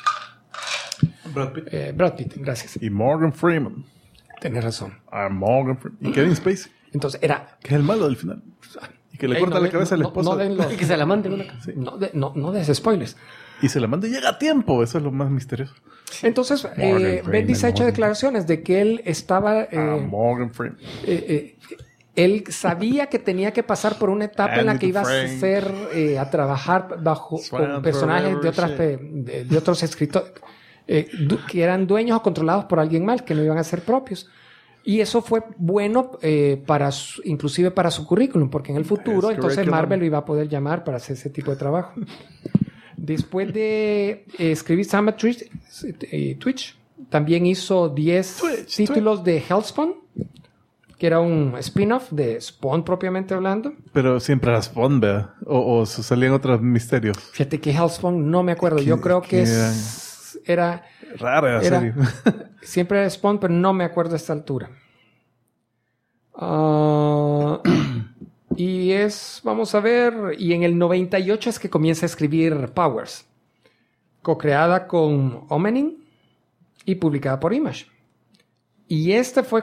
Brad Pitt, gracias. Y Morgan Freeman. Tienes razón. Morgan Freeman. Y Kevin Spacey. Entonces era... Que es el malo del final. Y que le corta la cabeza al esposo. Y que se la mande una Sí. No des spoilers. Y se la manda y llega a tiempo. Eso es lo más misterioso. Entonces, Bendis ha hecho declaraciones de que él estaba... Morgan Freeman. Él sabía que tenía que pasar por una etapa en la que iba a trabajar con personajes de otros escritores que eran dueños o controlados por alguien más, que no iban a ser propios. Y eso fue bueno inclusive para su currículum, porque en el futuro entonces Marvel lo iba a poder llamar para hacer ese tipo de trabajo. Después de escribir Summer Twitch, también hizo 10 títulos de Hellspawn, que era un spin-off de Spawn propiamente hablando. Pero siempre era Spawn, ¿verdad? O salían otros misterios. Fíjate que Hellspawn no me acuerdo. Yo creo que era rara la serie. Siempre era Spawn, pero no me acuerdo a esta altura. Vamos a ver, y en el 98 es que comienza a escribir Powers, co-creada con Omenin y publicada por Image. Y fue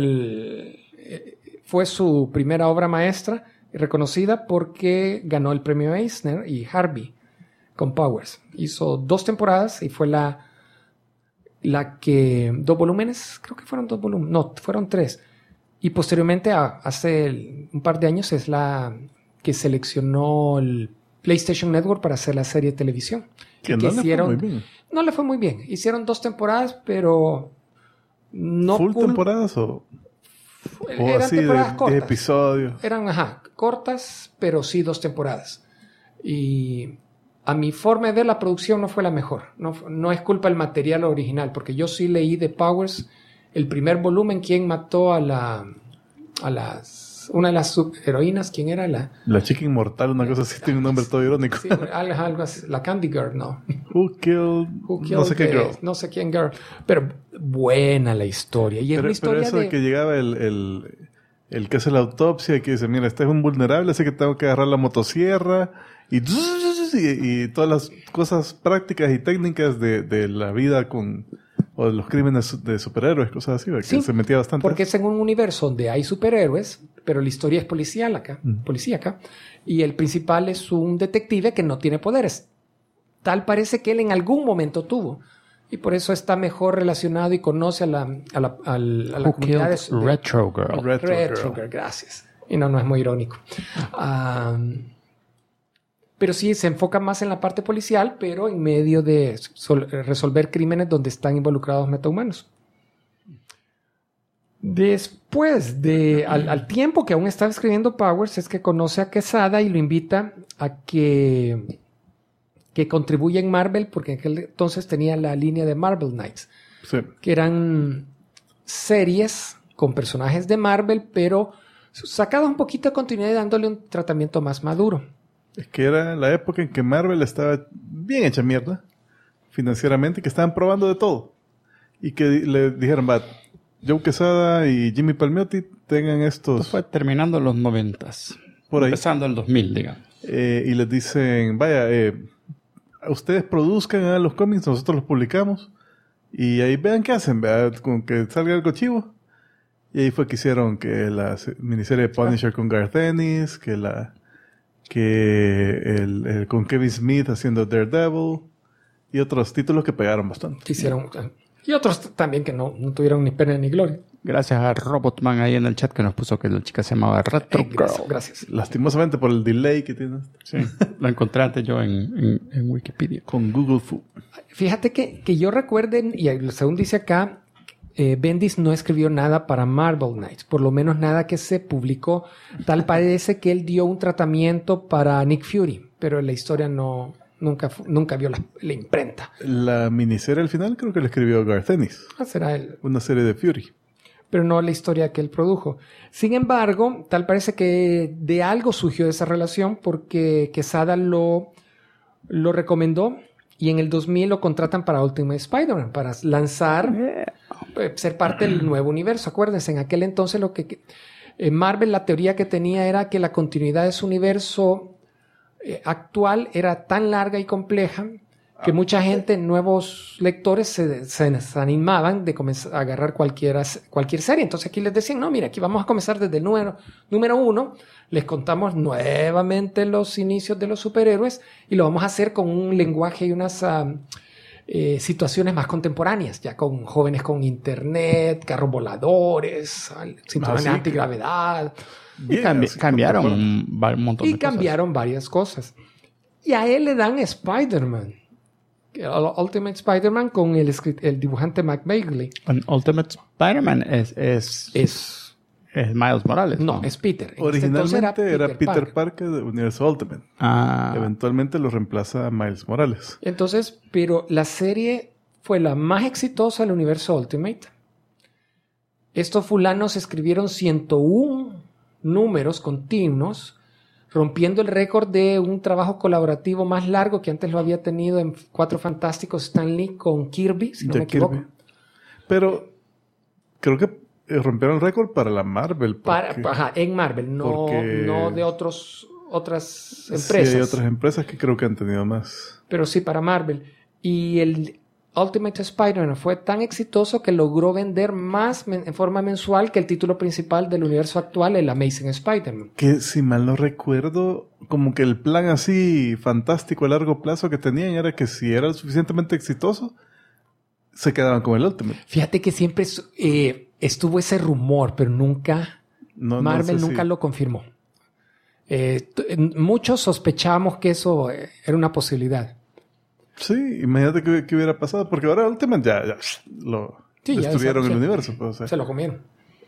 fue su primera obra maestra, reconocida porque ganó el premio Eisner y Harvey con Powers. Hizo 2 temporadas y fue la que... 2 volúmenes, creo que fueron 2 volúmenes. No, fueron 3. Y posteriormente, hace un par de años, es la que seleccionó el PlayStation Network para hacer la serie de televisión. Que no le fue muy bien. No le fue muy bien. Hicieron 2 temporadas, pero... no ¿Full temporadas o eran así temporadas de cortas? episodios? Eran, cortas, pero sí 2 temporadas. Y a mi forma de ver, la producción no fue la mejor. No es culpa del material original, porque yo sí leí de Powers el primer volumen, ¿quién mató una de las subheroínas? ¿Quién era? La chica inmortal, una cosa así, tiene un nombre todo irónico. Sí, algo así, la Candy Girl, ¿no? Who killed no sé qué girl. No sé quién girl. Pero buena la historia. Y es una historia pero eso de que llegaba el que hace la autopsia y que dice, mira, este es un vulnerable, así que tengo que agarrar la motosierra y y todas las cosas prácticas y técnicas de la vida o de los crímenes de superhéroes, cosas así, que se metía bastante. Porque es en un universo donde hay superhéroes, pero la historia es policíaca, y el principal es un detective que no tiene poderes. Tal parece que él en algún momento tuvo. Y por eso está mejor relacionado y conoce a la comunidad de Retro Girl. Retro Girl, gracias. Y no es muy irónico. Pero sí, se enfoca más en la parte policial, pero en medio de resolver crímenes donde están involucrados metahumanos. Después al tiempo que aún estaba escribiendo Powers, es que conoce a Quesada y lo invita a que contribuya en Marvel, porque en aquel entonces tenía la línea de Marvel Knights, que eran series con personajes de Marvel, pero sacadas un poquito de continuidad y dándole un tratamiento más maduro. Es que era la época en que Marvel estaba bien hecha mierda financieramente, que estaban probando de todo. Y que le dijeron, Joe Quesada y Jimmy Palmiotti tengan estos... Esto fue terminando los 90s. Por ahí. Empezando el 2000, digamos. Y les dicen, ustedes produzcan los cómics, nosotros los publicamos. Y ahí vean qué hacen, con que salga algo chivo. Y ahí fue que hicieron que la miniserie de Punisher con Garth Ennis, con Kevin Smith haciendo Daredevil y otros títulos que pegaron bastante. Y otros también que no tuvieron ni pena ni gloria. Gracias a Robotman ahí en el chat que nos puso que la chica se llamaba Retro Girl. Gracias. Lastimosamente por el delay que tiene. Sí, lo encontré antes yo en Wikipedia. Con Google Fu. Fíjate que yo recuerden, y según dice acá, Bendis no escribió nada para Marvel Knights, por lo menos nada que se publicó. Tal parece que él dio un tratamiento para Nick Fury, pero la historia nunca vio la imprenta. La miniserie al final creo que la escribió Garth Ennis. Será él. Una serie de Fury. Pero no la historia que él produjo. Sin embargo, tal parece que de algo surgió esa relación porque Quesada lo recomendó y en el 2000 lo contratan para Ultimate Spider-Man, para lanzar, ser parte del nuevo universo. Acuérdense, en aquel entonces Marvel, la teoría que tenía era que la continuidad de su universo actual era tan larga y compleja que mucha gente, nuevos lectores, se desanimaban de comenzar a agarrar cualquier serie. Entonces aquí les decían, no, mira, aquí vamos a comenzar desde el número 1, les contamos nuevamente los inicios de los superhéroes y lo vamos a hacer con un lenguaje y unas situaciones más contemporáneas, ya con jóvenes con internet, carros voladores, cinturones antigravedad. Cambiaron un montón de cosas. Y cambiaron varias cosas. Y a él le dan Spider-Man. Ultimate Spider-Man con el dibujante Matt Bagley. Ultimate Spider-Man es Miles Morales. No, es Peter. Originalmente era Peter Parker de Universo Ultimate. Eventualmente lo reemplaza Miles Morales. Entonces, pero la serie fue la más exitosa del Universo Ultimate. Estos fulanos escribieron 101 números continuos, rompiendo el récord de un trabajo colaborativo más largo que antes lo había tenido en Cuatro Fantásticos Stan Lee con Kirby, si no me equivoco. Kirby. Pero creo que rompieron el récord para la Marvel. En Marvel, no de otras empresas. Sí, hay otras empresas que creo que han tenido más. Pero sí, para Marvel. Y el Ultimate Spider-Man fue tan exitoso que logró vender más en forma mensual que el título principal del universo actual, el Amazing Spider-Man. Que si mal no recuerdo, como que el plan así fantástico a largo plazo que tenían era que si era suficientemente exitoso, se quedaban con el Ultimate. Fíjate que siempre estuvo ese rumor, pero Marvel nunca lo confirmó. Muchos sospechábamos que eso era una posibilidad. Sí, imagínate qué hubiera pasado, porque ahora Ultimate ya destruyeron el universo. Pues, se lo comieron.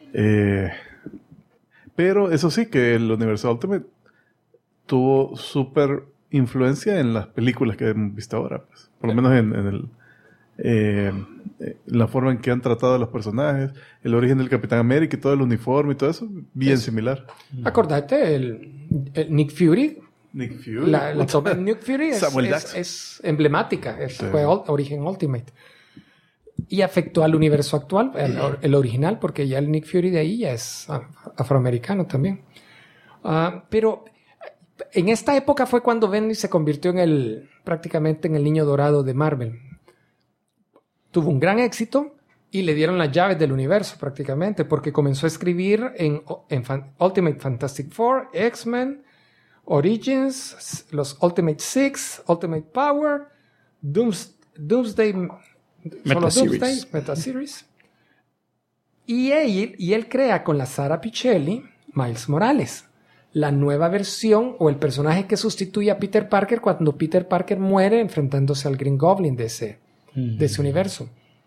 Pero eso sí, que el universo Ultimate tuvo súper influencia en las películas que hemos visto ahora. Pues. Por lo menos en la forma en que han tratado a los personajes, el origen del Capitán América y todo el uniforme y todo eso, bien similar. Acordate, el Nick Fury. La toma de Nick Fury es emblemática. Fue origen Ultimate. Y afectó al universo actual, el original, porque ya el Nick Fury de ahí ya es afroamericano también. Pero En esta época fue cuando Bendis se convirtió prácticamente en el niño dorado de Marvel. Tuvo un gran éxito y le dieron las llaves del universo prácticamente, porque comenzó a escribir en Ultimate Fantastic Four, X-Men, Origins, los Ultimate Six, Ultimate Power, Doomsday Meta-Series. Y él crea con la Sara Pichelli Miles Morales, la nueva versión o el personaje que sustituye a Peter Parker cuando Peter Parker muere enfrentándose al Green Goblin de ese universo.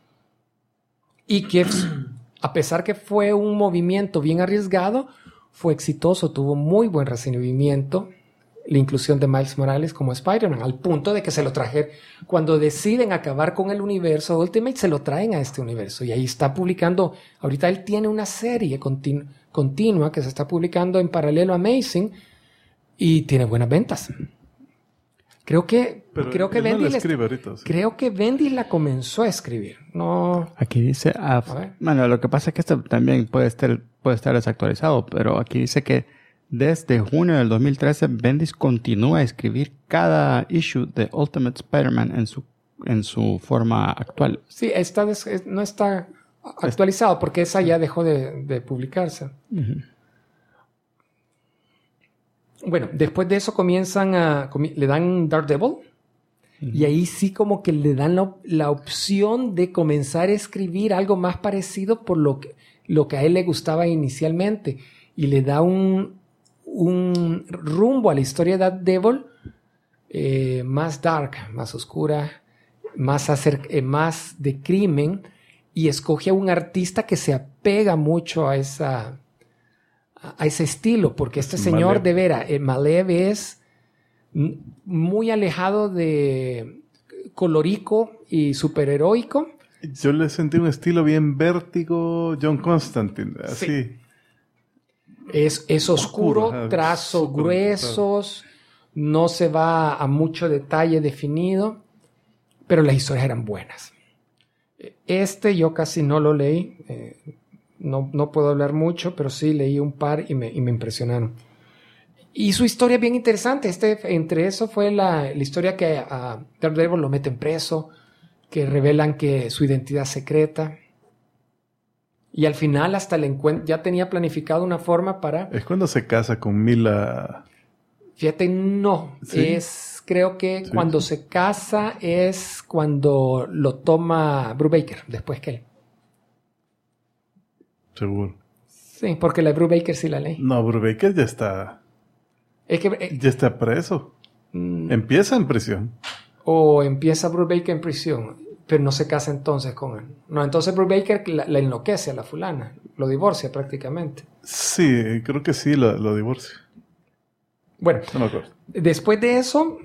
Y que, a pesar que fue un movimiento bien arriesgado, fue exitoso, tuvo muy buen recibimiento la inclusión de Miles Morales como Spider-Man, al punto de que se lo trajeron. Cuando deciden acabar con el universo Ultimate, se lo traen a este universo. Y ahí está publicando, ahorita él tiene una serie continua que se está publicando en paralelo a Amazing y tiene buenas ventas. Creo que Bendis la comenzó a escribir. No. Aquí dice, bueno, lo que pasa es que esto también puede estar desactualizado, pero aquí dice que desde junio del 2013 Bendis continúa a escribir cada issue de Ultimate Spider-Man en su forma actual. Sí, no está actualizado porque esa ya dejó de publicarse. Uh-huh. Bueno, después de eso le dan Daredevil. Uh-huh. Y ahí sí como que le dan la opción de comenzar a escribir algo más parecido por lo que a él le gustaba inicialmente. Y le da un rumbo a la historia de Daredevil más dark, más oscura, más de crimen. Y escoge a un artista que se apega mucho a ese estilo, porque este señor de veras, Malev es muy alejado de colorico y superheroico. Yo le sentí un estilo bien Vértigo, John Constantine, así. Sí. Es oscuro, trazos gruesos, no se va a mucho detalle definido, pero las historias eran buenas. Yo casi no lo leí, no puedo hablar mucho, pero sí leí un par y me impresionaron. Y su historia es bien interesante. Entre eso fue la historia que a Daredevil lo meten preso, que revelan que su identidad secreta. Y al final hasta el encuentro ya tenía planificado una forma para... ¿Es cuando se casa con Mila? Fíjate, no. ¿Sí? Creo que cuando se casa es cuando lo toma Brubaker, después que él. Seguro. Sí, porque la de Brubaker sí la leí. No, Brubaker ya está... ya está preso. Empieza en prisión. O empieza Brubaker en prisión, pero no se casa entonces con él. No, entonces Brubaker la enloquece a la fulana. Lo divorcia prácticamente. Sí, creo que sí, lo divorcia. Bueno, no me acuerdo. Después de eso,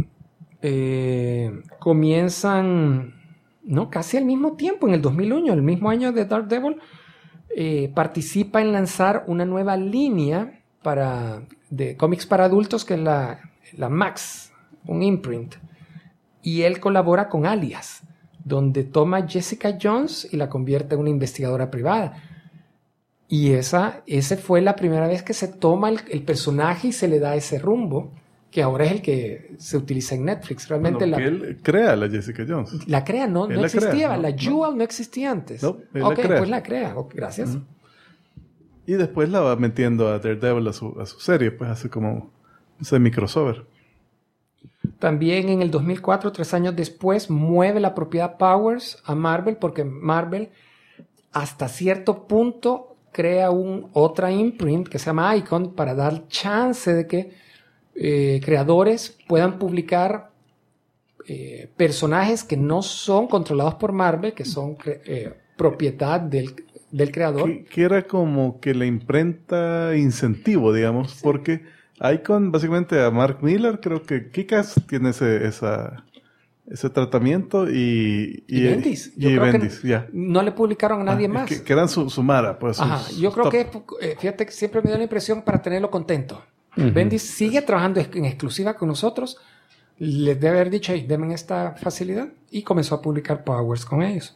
comienzan, casi al mismo tiempo, en el 2001, el mismo año de Daredevil, participa en lanzar una nueva línea de cómics para adultos, que es la Max, un imprint. Y él colabora con Alias, donde toma a Jessica Jones y la convierte en una investigadora privada. Y esa fue la primera vez que se toma el personaje y se le da ese rumbo, que ahora es el que se utiliza en Netflix. Realmente que él crea la Jessica Jones. La crea, no existía. La Jewel no existía antes. No, él la crea. Pues la crea. Gracias. Uh-huh. Y después la va metiendo a Daredevil a su serie, pues hace como un semi-crossover. También en el 2004, 3 años después, mueve la propiedad Powers a Marvel, porque Marvel hasta cierto punto crea otra imprint que se llama Icon para dar chance de que creadores puedan publicar personajes que no son controlados por Marvel, que son propiedad del creador. Que era como que la imprenta incentivo, digamos, sí. Porque Icon, básicamente a Mark Millar, creo que Kick-Ass tiene ese tratamiento y Bendis. Y Bendis, ya. No le publicaron a nadie más. Que eran su Mara, pues. Ajá, yo creo que, fíjate que siempre me da la impresión para tenerlo contento. Uh-huh. Bendis sigue trabajando en exclusiva con nosotros. Les debe haber dicho, denme esta facilidad. Y comenzó a publicar Powers con ellos.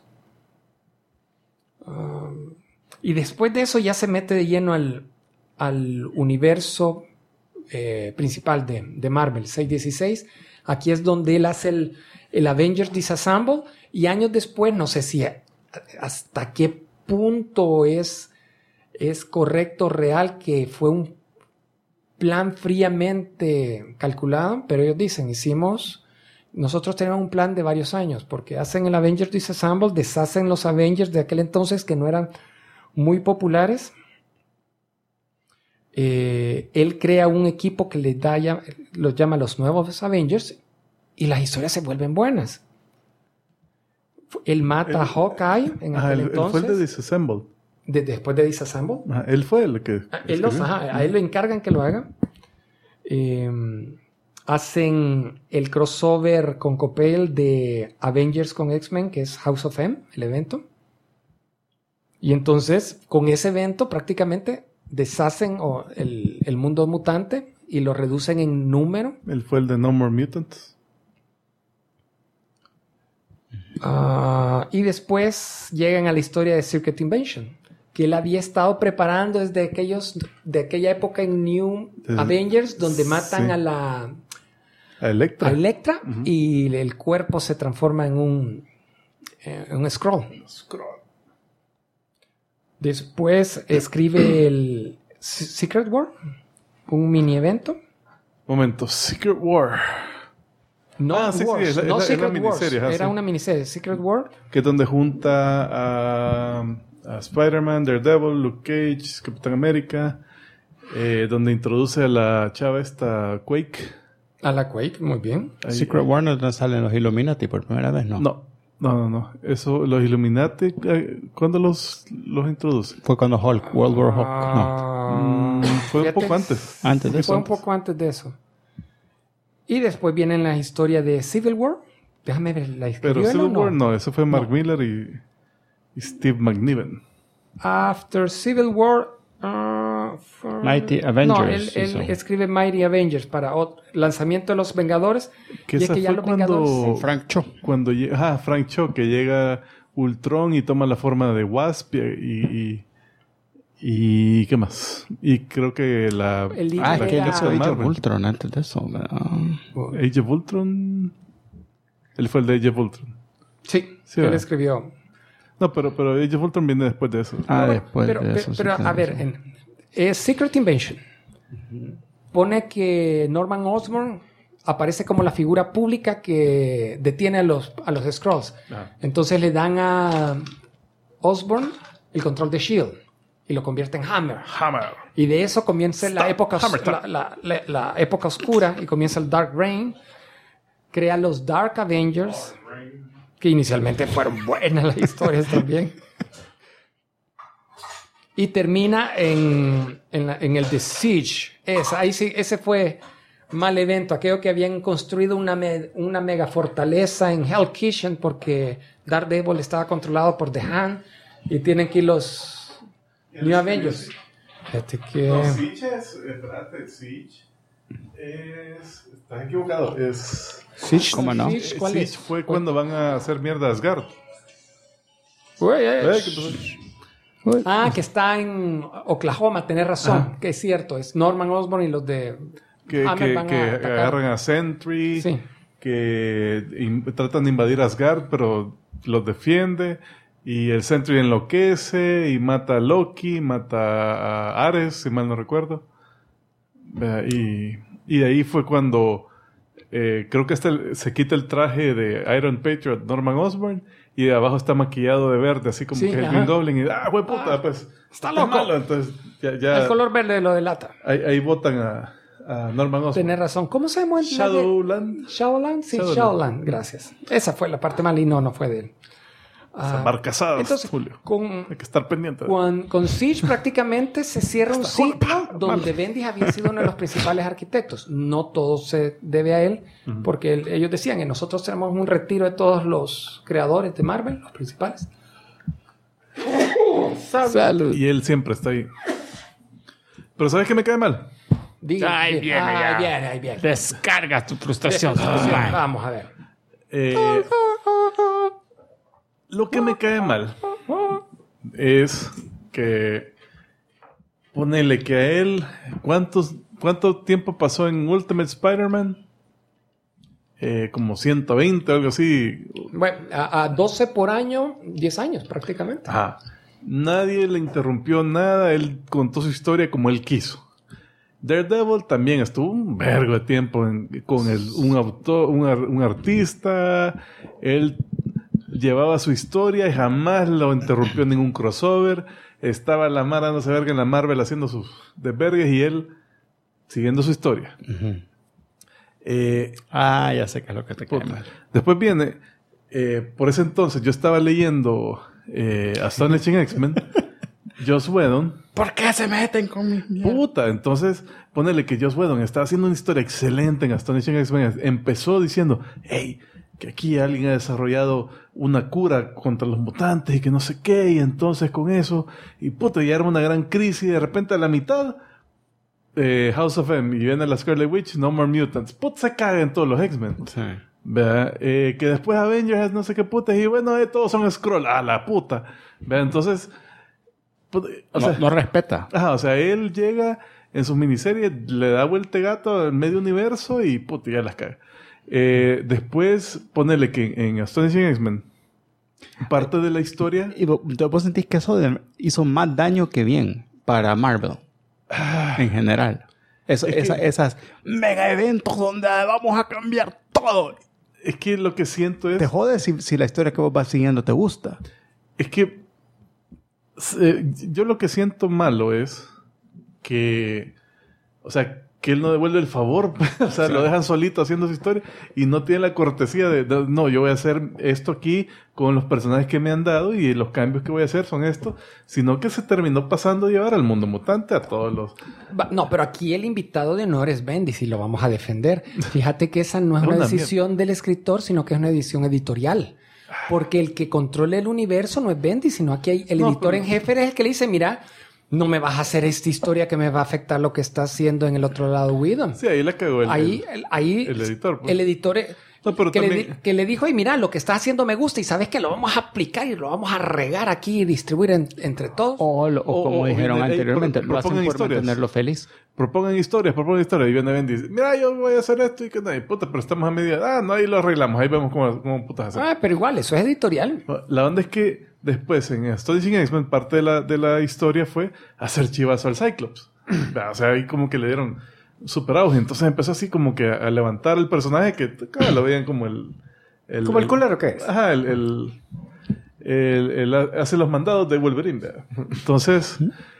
Y después de eso ya se mete de lleno al universo principal de Marvel, 616. Aquí es donde él hace el Avengers Disassemble, y años después, no sé si hasta qué punto es correcto, real, que fue un plan fríamente calculado, pero ellos dicen, nosotros tenemos un plan de varios años, porque hacen el Avengers Disassemble, deshacen los Avengers de aquel entonces que no eran muy populares. Él crea un equipo que los llama los nuevos Avengers, y las historias se vuelven buenas. Él mata a Hawkeye en aquel entonces. Él fue el de Disassemble. Después de Disassemble. Él fue el que... A él lo encargan que lo haga. Hacen el crossover con Coppel de Avengers con X-Men, que es House of M, el evento. Y entonces, con ese evento, prácticamente deshacen el mundo mutante y lo reducen en número. Él fue el de No More Mutants. Y después llegan a la historia de Secret Invasion, que él había estado preparando desde aquella época en New Avengers, donde matan a Elektra, y el cuerpo se transforma en un Skrull. Después escribe el Secret War, un mini evento. Momento, Secret War. No, Secret Wars, miniserie, era una miniserie, Secret War. Que es donde junta a Spider-Man, Daredevil, Luke Cage, Capitán América, donde introduce a la chava esta Quake. A la Quake, muy bien. Secret War no salen los Illuminati por primera vez, ¿no? No. Eso, los Illuminati, ¿cuándo los introduce? Fue cuando Hulk, World War Hulk, no. Fue un poco antes. Antes de eso. Fue un poco antes de eso. Y después viene la historia de Civil War. Déjame ver, ¿la escribió Pero Civil él o no? War no, eso fue Mark Miller y Steve McNiven. After Civil War... Mighty Avengers. Él escribe Mighty Avengers para lanzamiento de los Vengadores. Que y es que ya los Vengadores... Frank Cho. Frank Cho, que llega Ultron y toma la forma de Wasp y ¿qué más? Y creo que que él hizo Age of Ultron antes de eso. Age of Ultron. Él fue el de Age of Ultron. Sí, él escribió. No, pero Age of Ultron viene después de eso. Después de eso. Pero a ver, Secret Invasion pone que Norman Osborn aparece como la figura pública que detiene a los Skrulls. Entonces le dan a Osborn el control de S.H.I.E.L.D. y lo convierte en Hammer. Y de eso comienza la época oscura y comienza el Dark Reign. Crea los Dark Avengers, que inicialmente fueron buenas las historias también. Y termina en el The Siege. Ese fue mal evento. Aquello que habían construido una mega fortaleza en Hell Kitchen porque Daredevil estaba controlado por The Hand y tienen que ir los New Avengers. Siege estás equivocado. Siege, ¿cómo no? Siege fue cuando van a hacer mierda a Asgard. Que está en Oklahoma, tenés razón, que es cierto, es Norman Osborn y los de que agarran a Sentry, que tratan de invadir Asgard, pero los defiende, y el Sentry enloquece y mata a Loki, mata a Ares, si mal no recuerdo, y de ahí fue cuando creo que se quita el traje de Iron Patriot Norman Osborn y de abajo está maquillado de verde, así como que el Green Goblin, y güey puta, pues está loco. Malo. Entonces ya el color verde lo delata. Ahí votan a Norman Osborn. Tenés razón. ¿Cómo se llama? Shadowland. Sí, Shadowland, gracias. Esa fue la parte mala y no fue de él. Marcasadas, entonces, Julio. Hay que estar pendiente. Con Siege prácticamente se cierra un ciclo donde Bendis había sido uno de los principales arquitectos. No todo se debe a él, porque ellos decían que nosotros tenemos un retiro de todos los creadores de Marvel, los principales. Salud. Y él siempre está ahí. Pero ¿sabes qué me cae mal? Ahí viene. Descarga tu frustración. Vamos a ver. Lo que me cae mal es que ponele que a él, ¿cuántos ¿cuánto tiempo pasó en Ultimate Spider-Man? Como 120 o algo así. Bueno, a 12 por año, 10 años prácticamente. Ajá. Nadie le interrumpió nada. Él contó su historia como él quiso. Daredevil también estuvo un vergo de tiempo con un artista. Él llevaba su historia y jamás lo interrumpió ningún crossover. Estaba la Mara dándose verga en la Marvel haciendo sus desvergues y él siguiendo su historia. Uh-huh. Ya sé qué es lo que te cae mal. Después viene, por ese entonces yo estaba leyendo Astonishing X-Men, Joss Whedon. ¿Por qué se meten con mis mierdas? Puta, entonces ponele que Joss Whedon estaba haciendo una historia excelente en Astonishing X-Men. Empezó diciendo, hey, que aquí alguien ha desarrollado una cura contra los mutantes y que no sé qué, y entonces con eso, y puta, ya era una gran crisis, y de repente a la mitad House of M, y viene la Scarlet Witch, No More Mutants. Puta, se cagan todos los X-Men. Sí. ¿Verdad? Que después Avengers, no sé qué putas, y bueno, todos son Skrull. A la puta. ¿Verdad? Entonces, no respeta. Ajá, o sea, él llega en sus miniseries, le da vuelta gato al medio universo y puta, ya las caga. Después, ponele que en Astonishing X-Men, parte de la historia... ¿Y vos sentís que eso hizo más daño que bien para Marvel? En general. Esas mega eventos donde vamos a cambiar todo. Es que lo que siento es... Te jode si la historia que vos vas siguiendo te gusta. Es que yo lo que siento malo es que... O sea, que él no devuelve el favor. O sea, lo dejan solito haciendo su historia y no tiene la cortesía de no, yo voy a hacer esto aquí con los personajes que me han dado y los cambios que voy a hacer son estos, sino que se terminó pasando a llevar al mundo mutante a todos los... No, pero aquí el invitado de honor es Bendis y lo vamos a defender. Fíjate que esa no es una decisión del escritor, sino que es una decisión editorial. Porque el que controla el universo no es Bendis, sino aquí hay el editor en jefe es el que le dice, mira... No me vas a hacer esta historia que me va a afectar lo que está haciendo en el otro lado Whedon. Sí, ahí la cagó el editor. Pues. El editor pero que le dijo, mira, lo que estás haciendo me gusta y sabes que lo vamos a aplicar y lo vamos a regar aquí y distribuir entre todos. O como dijeron anteriormente, lo hacen por mantenerlo feliz. Propongan historias. Y viene Ben y dice, mira, yo voy a hacer esto y que no, puta, pero estamos a media. No, ahí lo arreglamos. Ahí vemos cómo putas hacer. Pero igual, eso es editorial. La onda es que después en Astonishing X-Men parte de la historia fue hacer chivazo al Cyclops. O sea, ahí como que le dieron super auge. Entonces empezó así como que a levantar el personaje que lo veían como como el culero que es. Ajá, hace los mandados de Wolverine, ¿verdad? Entonces,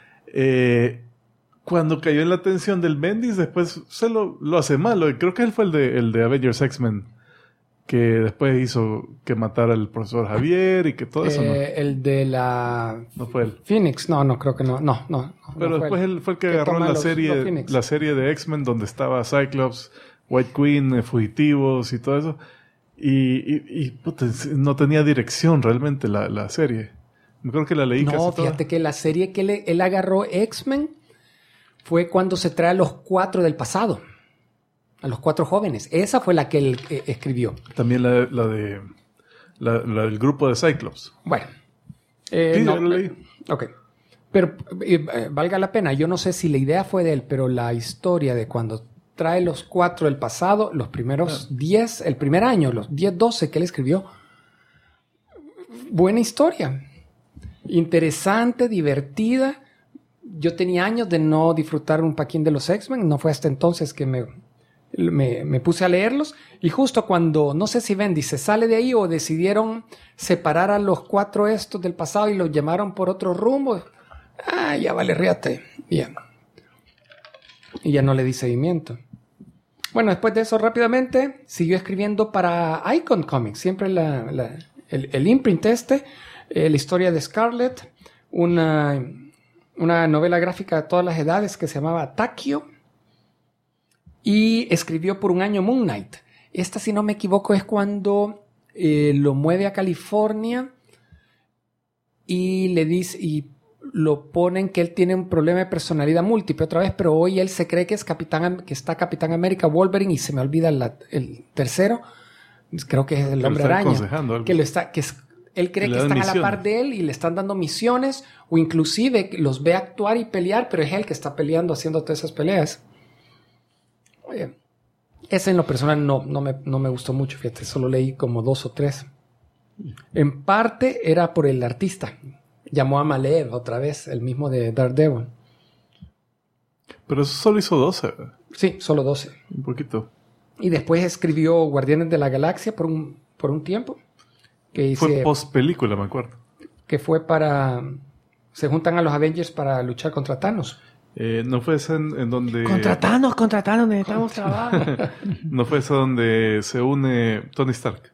cuando cayó en la atención del Bendis, después se lo hace malo. Creo que él fue el de Avengers X-Men, que después hizo que matara al profesor Javier y que todo eso, ¿no? El de la... No fue él. Phoenix, no creo que no. Pero no después él fue el que agarró la serie de X-Men donde estaba Cyclops, White Queen, Fugitivos y todo eso. Y puta, no tenía dirección realmente la serie. Me acuerdo que la leí casi toda. No, fíjate que la serie que él agarró X-Men fue cuando se trae a los 4 del pasado. A los 4 jóvenes. Esa fue la que él escribió. También la del grupo de Cyclops. Bueno. Sí, lo leí. Ok. Pero valga la pena. Yo no sé si la idea fue de él, pero la historia de cuando trae los 4 del pasado, los primeros 10, el primer año, los 10, 12 que él escribió. Buena historia. Interesante, divertida. Yo tenía años de no disfrutar un paquín de los X-Men. No fue hasta entonces que me puse a leerlos. Y justo cuando, no sé si Bendis se sale de ahí o decidieron separar a los 4 estos del pasado y los llamaron por otro rumbo. Ya vale, ríate. Bien. Y ya no le di seguimiento. Bueno, después de eso, rápidamente, siguió escribiendo para Icon Comics. Siempre el imprint la historia de Scarlet, una novela gráfica de todas las edades que se llamaba Takio. Y escribió por un año Moon Knight. Esta, si no me equivoco, es cuando lo mueve a California y le dice... Y lo ponen que él tiene un problema de personalidad múltiple otra vez, pero hoy él se cree que es que está Capitán América, Wolverine, y se me olvida el tercero. Creo que es el Hombre Araña. Él cree que están a la par de él y le están dando misiones, o inclusive los ve actuar y pelear, pero es él que está peleando, haciendo todas esas peleas. Ese en lo personal no me gustó mucho, fíjate, solo leí como 2 o 3. En parte era por el artista. Llamó a Maleev otra vez, el mismo de Daredevil. Pero eso solo hizo 12. Sí, solo 12. Un poquito. Y después escribió Guardianes de la Galaxia por un tiempo. Fue post-película, me acuerdo. Que fue para... Se juntan a los Avengers para luchar contra Thanos. ¿No fue esa en donde... Contra Thanos, necesitamos trabajo. ¿No fue esa donde se une Tony Stark?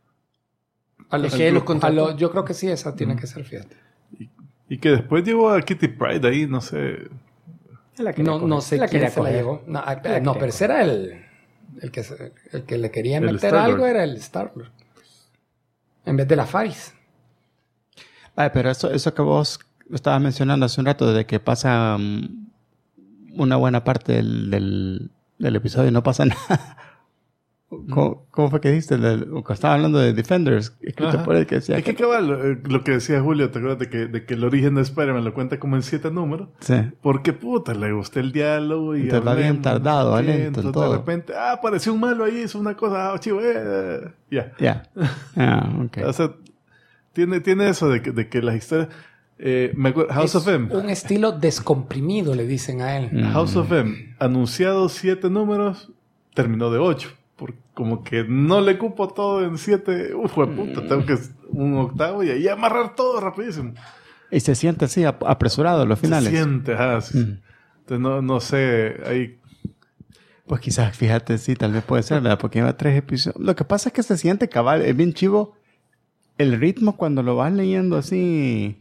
Yo creo que sí, esa tiene que ser, fíjate. Y que después llevó a Kitty Pryde ahí, no sé... No sé quién se la llevó. No, pero ese era el que le quería meter algo, era el Star-Lord. En vez de la Faris. Pero eso que vos estabas mencionando hace un rato, de que pasa una buena parte del episodio y no pasa nada. ¿Cómo fue que dijiste? Estaba hablando de Defenders, escrito por él, que decía... Es que cabal, lo que decía Julio, ¿te acuerdas de que el origen de Spider-Man lo cuenta como en 7 números? Sí. Porque puta, le gustó el diálogo y... Entonces va bien tardado, lento, entonces todo. De repente, apareció un malo ahí, hizo una cosa, chivo, ya. Ya. Okay. O sea, tiene eso de que las historias... me acuerdo, House of M. Un estilo descomprimido, le dicen a él. House of M, anunciado 7 números, terminó de 8. Porque como que no le cupo todo en 7. Puta, tengo que un octavo y ahí amarrar todo rapidísimo. Y se siente así, apresurado los finales. Se siente, sí. Entonces no sé, ahí... Pues quizás, fíjate, sí, tal vez puede ser, ¿verdad? Porque lleva 3 episodios. Lo que pasa es que se siente cabal, es bien chivo el ritmo cuando lo vas leyendo así...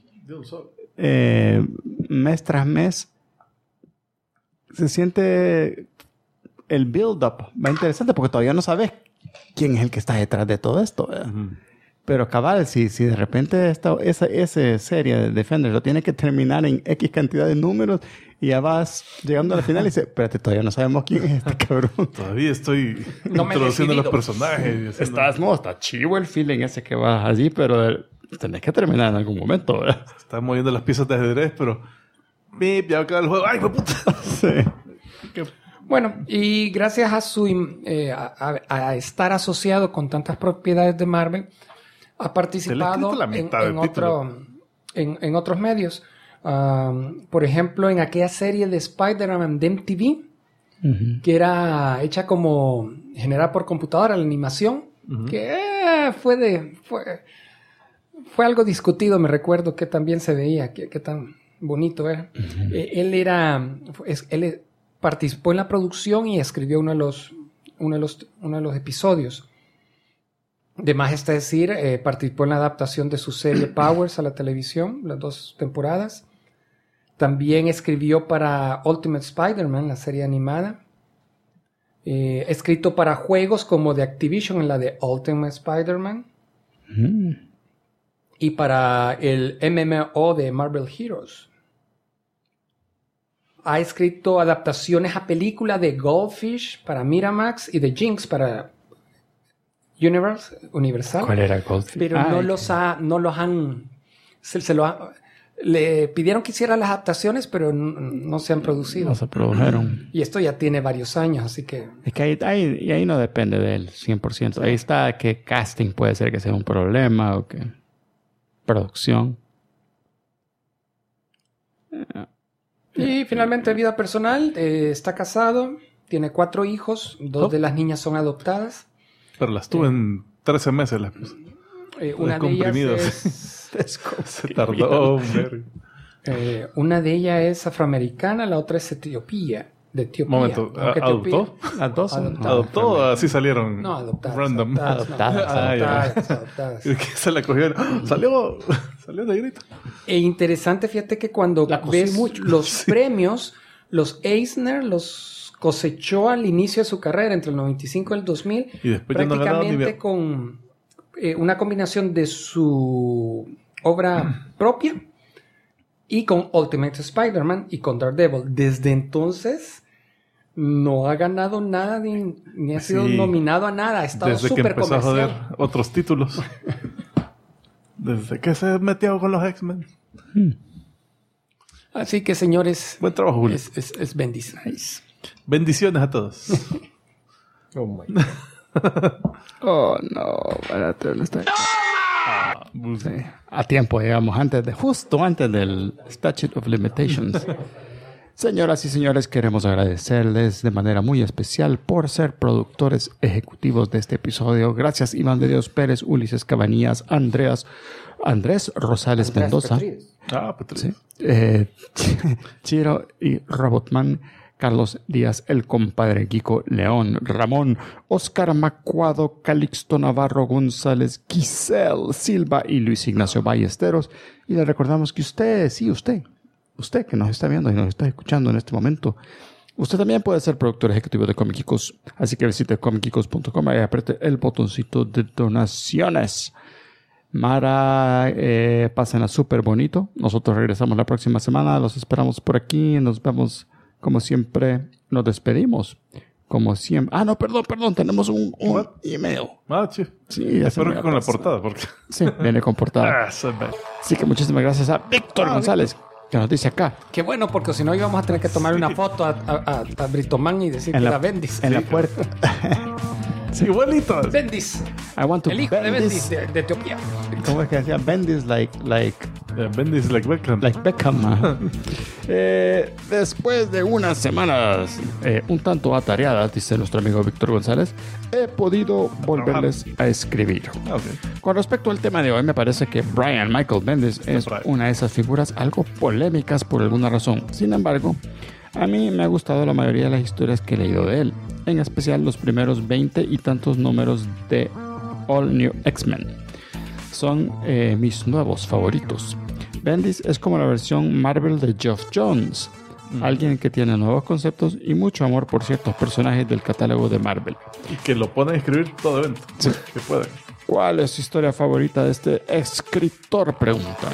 mes tras mes. Se siente... El build-up va interesante porque todavía no sabes quién es el que está detrás de todo esto. Pero cabal, si de repente esa serie de Defenders lo tiene que terminar en X cantidad de números y ya vas llegando al final y dices, espérate, todavía no sabemos quién es este cabrón. Todavía estoy introduciendo los personajes. Está chivo el feeling ese que vas allí, pero tenés que terminar en algún momento, ¿verdad? Están moviendo las piezas de ajedrez, pero... ya va a acabar el juego. ¡Ay, fue puta! Sí. Bueno, y gracias a su a estar asociado con tantas propiedades de Marvel, ha participado en otros medios. Por ejemplo, en aquella serie de Spider-Man de MTV, que era hecha como generada por computadora, la animación, que fue algo discutido, me recuerdo, que también se veía, que tan bonito era. Él participó en la producción y escribió uno de los episodios. De más está decir, participó en la adaptación de su serie Powers a la televisión, las 2 temporadas. También escribió para Ultimate Spider-Man, la serie animada. Escrito para juegos como de Activision en la de Ultimate Spider-Man. Y para el MMO de Marvel Heroes. Ha escrito adaptaciones a película de Goldfish para Miramax y de Jinx para Universal. ¿Cuál era Goldfish? Pero le pidieron que hiciera las adaptaciones, pero no se han producido. No se produjeron. Y esto ya tiene varios años, así que... Es que ahí no depende de él 100%. Sí. Ahí está que casting puede ser que sea un problema o que producción. Y finalmente, vida personal, está casado, tiene 4 hijos, 2 de las niñas son adoptadas. Pero las tuve en 13 meses las puse. Una de ellas es... Se tardó, una de ellas es afroamericana, la otra es de Etiopía. Un momento, ¿adoptó? Las 2 ¿Adoptó o así salieron? No, adoptadas. Random. Adoptadas. Que se la cogieron. Salió negrito. E interesante, fíjate que cuando ves los premios, los Eisner los cosechó al inicio de su carrera, entre el 95 y el 2000, y después prácticamente con una combinación de su obra propia y con Ultimate Spider-Man y con Daredevil. Desde entonces no ha ganado nada ni ha sido nominado a nada. Ha estado súper comercial. Desde que empezó a ver otros títulos. Desde que se metió con los X-Men. Así que, señores, buen trabajo, Julio. Es bendición. Nice. Bendiciones a todos. Oh, my God. Oh, no. Espérate, ¿dónde está? Sí. A tiempo, digamos, justo antes del Statute of Limitations. Señoras y señores, queremos agradecerles de manera muy especial por ser productores ejecutivos de este episodio. Gracias, Iván de Dios Pérez, Ulises Cabanillas, Andrés Rosales Mendoza, Petri. ¿sí? Chiro y Robotman, Carlos Díaz, el compadre Kiko León, Ramón, Oscar Macuado, Calixto Navarro González, Giselle Silva y Luis Ignacio Ballesteros. Y le recordamos que usted que nos está viendo y nos está escuchando en este momento, usted también puede ser productor ejecutivo de Comic Geekos. Así que visite comicgeekos.com y apriete el botoncito de donaciones. Mara, pásenla súper bonito. Nosotros regresamos la próxima semana. Los esperamos por aquí. Nos vemos como siempre. Nos despedimos. Como siempre. No, perdón. Tenemos un email. Sí, espero que con la portada. Porque... Sí, viene con portada. Así que muchísimas gracias a Víctor González. Que nos dice acá. Qué bueno, porque si no íbamos a tener que tomar una foto a Britoman y decir que era Bendis. En la puerta. Sí, igualitos. Bendis. I want to el hijo de Bendis de Etiopía. ¿Cómo es que decía? Bendis Bendis like Beckham. Like Beckham. Después de unas semanas un tanto atareadas, dice nuestro amigo Víctor González, he podido volverles a escribir. Okay. Con respecto al tema de hoy, me parece que Brian Michael Bendis es una de esas figuras algo polémicas por alguna razón. Sin embargo, a mí me ha gustado la mayoría de las historias que he leído de él, en especial los primeros 20 y tantos números de All New X-Men. Son mis nuevos favoritos. Bendis es como la versión Marvel de Geoff Johns, alguien que tiene nuevos conceptos y mucho amor por ciertos personajes del catálogo de Marvel. Y que lo pone a escribir todo evento. Sí. Que puede. ¿Cuál es su historia favorita de este escritor? Preguntan.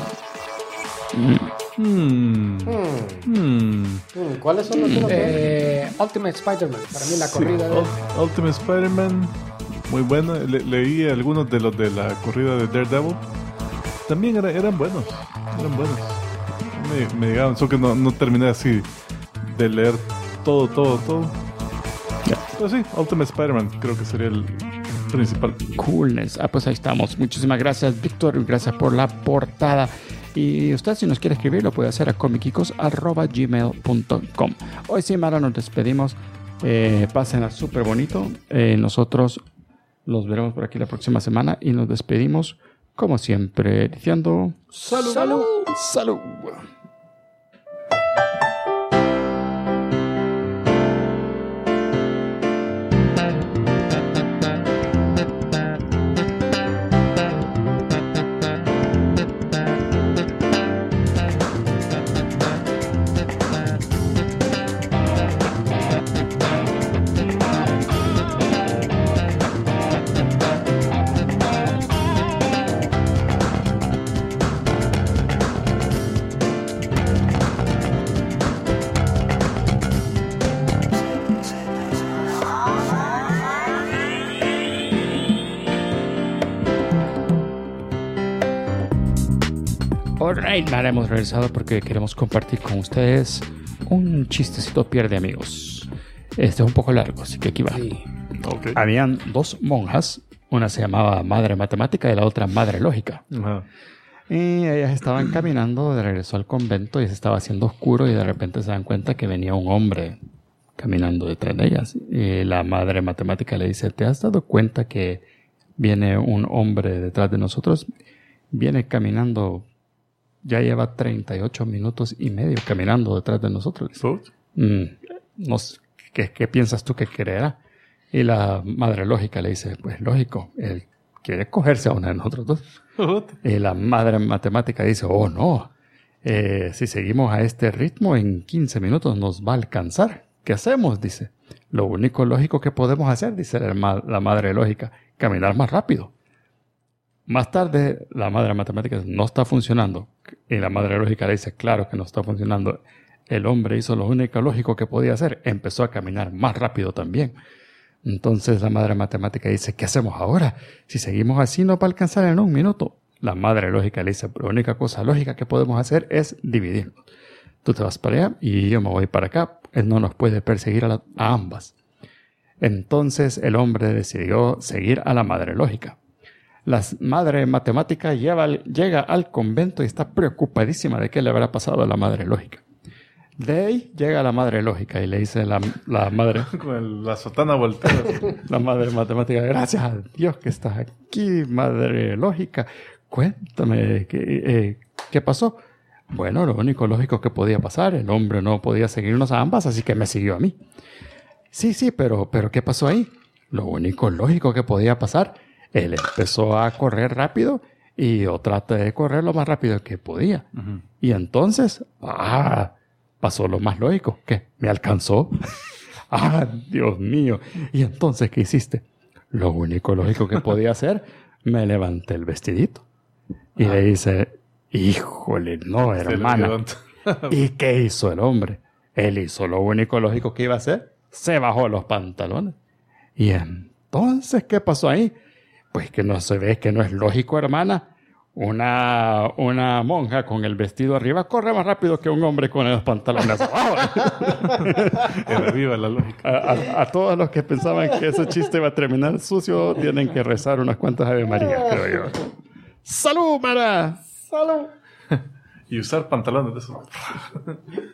¿Cuáles son los Ultimate Spider-Man. Para mí la corrida de... Ultimate Spider-Man, muy bueno. Leí algunos de los de la corrida de Daredevil. También eran buenos. Me llegaban, solo que no terminé así de leer todo. Pero sí, Ultimate Spider-Man creo que sería el principal. Coolness. Pues ahí estamos. Muchísimas gracias, Víctor. Gracias por la portada. Y usted, si nos quiere escribir, lo puede hacer a comicgeekos@gmail.com. Hoy sí, Mara, nos despedimos. Pásenla súper bonito. Nosotros los veremos por aquí la próxima semana y nos despedimos, como siempre, diciendo ¡Salud! ¡Salud! Alright, Mara, hemos regresado porque queremos compartir con ustedes un chistecito pierde amigos. Este es un poco largo, así que aquí va. Sí. Okay. Habían dos monjas, una se llamaba Madre Matemática y la otra Madre Lógica. Ajá. Y ellas estaban caminando de regreso al convento y se estaba haciendo oscuro y de repente se dan cuenta que venía un hombre caminando detrás de ellas. Y la Madre Matemática le dice, ¿te has dado cuenta que viene un hombre detrás de nosotros? Viene caminando... Ya lleva 38 minutos y medio caminando detrás de nosotros. No sé, ¿qué piensas tú que creerá? Y la Madre Lógica le dice, pues lógico, él quiere cogerse a una de nosotros dos. Y la Madre Matemática dice, oh no, si seguimos a este ritmo en 15 minutos nos va a alcanzar. ¿Qué hacemos? Dice. Lo único lógico que podemos hacer, dice la Madre Lógica, caminar más rápido. Más tarde, la Madre Matemática dice, no está funcionando. Y la Madre Lógica le dice, claro que no está funcionando. El hombre hizo lo único lógico que podía hacer. Empezó a caminar más rápido también. Entonces la Madre Matemática dice, ¿qué hacemos ahora? Si seguimos así no va a alcanzar en un minuto. La Madre Lógica le dice, la única cosa lógica que podemos hacer es dividirnos. Tú te vas para allá y yo me voy para acá. Él no nos puede perseguir a ambas. Entonces el hombre decidió seguir a la madre lógica. La madre matemática llega al convento y está preocupadísima de qué le habrá pasado a la madre lógica. De ahí llega la madre lógica y le dice la madre... Con la sotana volteada. La madre matemática, gracias a Dios que estás aquí, madre lógica. Cuéntame, ¿qué pasó? Bueno, lo único lógico que podía pasar, el hombre no podía seguirnos a ambas, así que me siguió a mí. Sí, pero ¿qué pasó ahí? Lo único lógico que podía pasar, él empezó a correr rápido y yo traté de correr lo más rápido que podía. Uh-huh. Y entonces, pasó lo más lógico, que me alcanzó. Dios mío. ¿Y entonces qué hiciste? Lo único lógico que podía hacer, me levanté el vestidito. Y le dice, híjole, no, hermana. ¿Y qué hizo el hombre? Él hizo lo único lógico que iba a hacer. Se bajó los pantalones. ¿Y entonces qué pasó ahí? Pues que no se ve que no es lógico, hermana. Una monja con el vestido arriba corre más rápido que un hombre con los pantalones abajo. Viva la lógica. A todos los que pensaban que ese chiste iba a terminar sucio, tienen que rezar unas cuantas Ave María, creo yo. ¡Salud, Mara! ¡Salud! Y usar pantalones de esos.